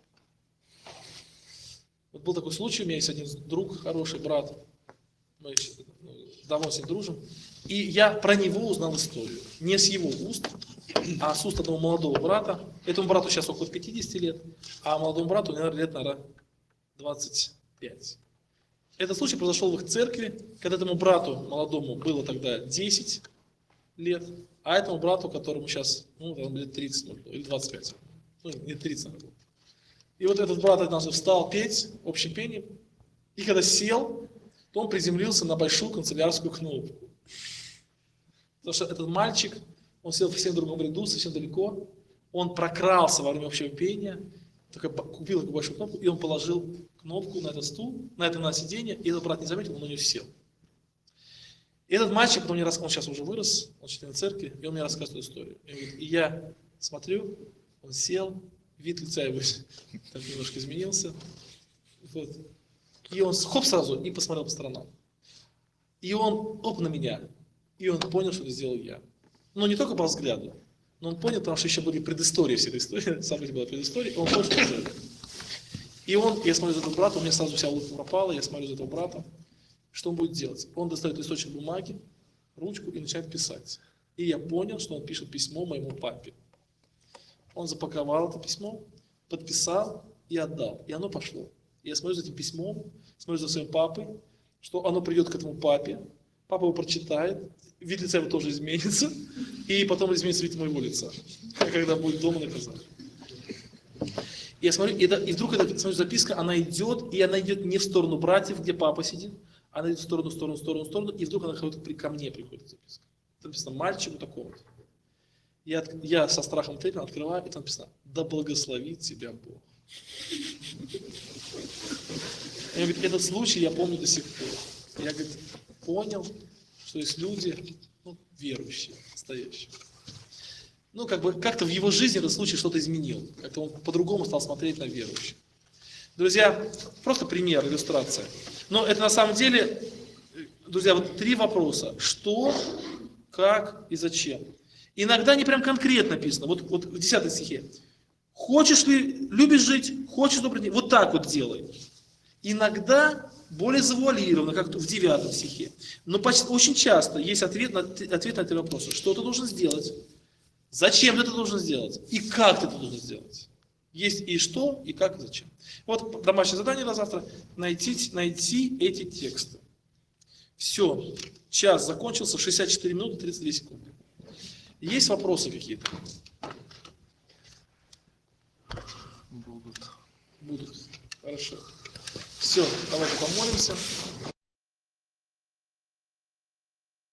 Вот был такой случай, у меня есть один друг, хороший брат, мы давно с ним дружим, и я про него узнал историю. Не с его уст, а с уст одного молодого брата. Этому брату сейчас около 50 лет, а молодому брату, наверное, 25. Этот случай произошел в их церкви, когда этому брату молодому было тогда 10 лет, а этому брату, которому сейчас, лет 30 или 25, лет 30, наверное. И вот этот брат однажды встал петь общим пением, и когда сел, то он приземлился на большую канцелярскую кнопку. Потому что этот мальчик, он сел в совсем другом ряду, совсем далеко, он прокрался во время общего пения, только купил эту большую кнопку, и он положил кнопку на этот стул, на это сиденье, и этот брат не заметил, он на нее сел. И этот мальчик, он сейчас уже вырос, он член церкви, и он мне рассказывает эту историю. И, он говорит, и я смотрю, он сел, вид лица его так немножко изменился, вот. И он хоп сразу и посмотрел по сторонам. И он оп на меня, и он понял, что это сделал я. Но не только по взгляду, но он понял, потому что еще были предыстории всей этой истории, события была предыстория, и он понял, что это сделал. И я смотрю за этого брата, у меня сразу вся улыбка пропала, я смотрю за этого брата, что он будет делать? Он достает листочек бумаги, ручку и начинает писать. И я понял, что он пишет письмо моему папе. Он запаковал это письмо, подписал и отдал. И оно пошло. Я смотрю за этим письмом, смотрю за своим папой, что оно придет к этому папе, папа его прочитает, вид лица его тоже изменится, и потом изменится вид моего лица, когда будет дома наказание. Я смотрю, и вдруг эта записка, она идет не в сторону братьев, где папа сидит, она идет в сторону, и вдруг она ко мне приходит записка. Там написано мальчику такому-то. Я со страхом трепетом открываю, и там написано: да благословит тебя Бог. Я говорю, этот случай я помню до сих пор. Я, говорит, понял, что есть люди, верующие, настоящие. Как-то в его жизни этот случай что-то изменил. Как-то он по-другому стал смотреть на верующих. Друзья, просто пример, иллюстрация. Но это на самом деле, друзья, вот 3 вопроса. Что, как и зачем. Иногда не прям конкретно написано. Вот в 10 стихе. Любишь жить, хочешь добрый день, вот так вот делай. Иногда более завуалировано, как в 9 стихе. Но очень часто есть ответ на эти вопросы. Что ты должен сделать? Зачем ты это должен сделать? И как ты это должен сделать? Есть и что, и как, и зачем. Вот домашнее задание на завтра. Найти эти тексты. Все. Час закончился, 64 минуты 32 секунды. Есть вопросы какие-то? Будут. Хорошо. Все, давайте помолимся.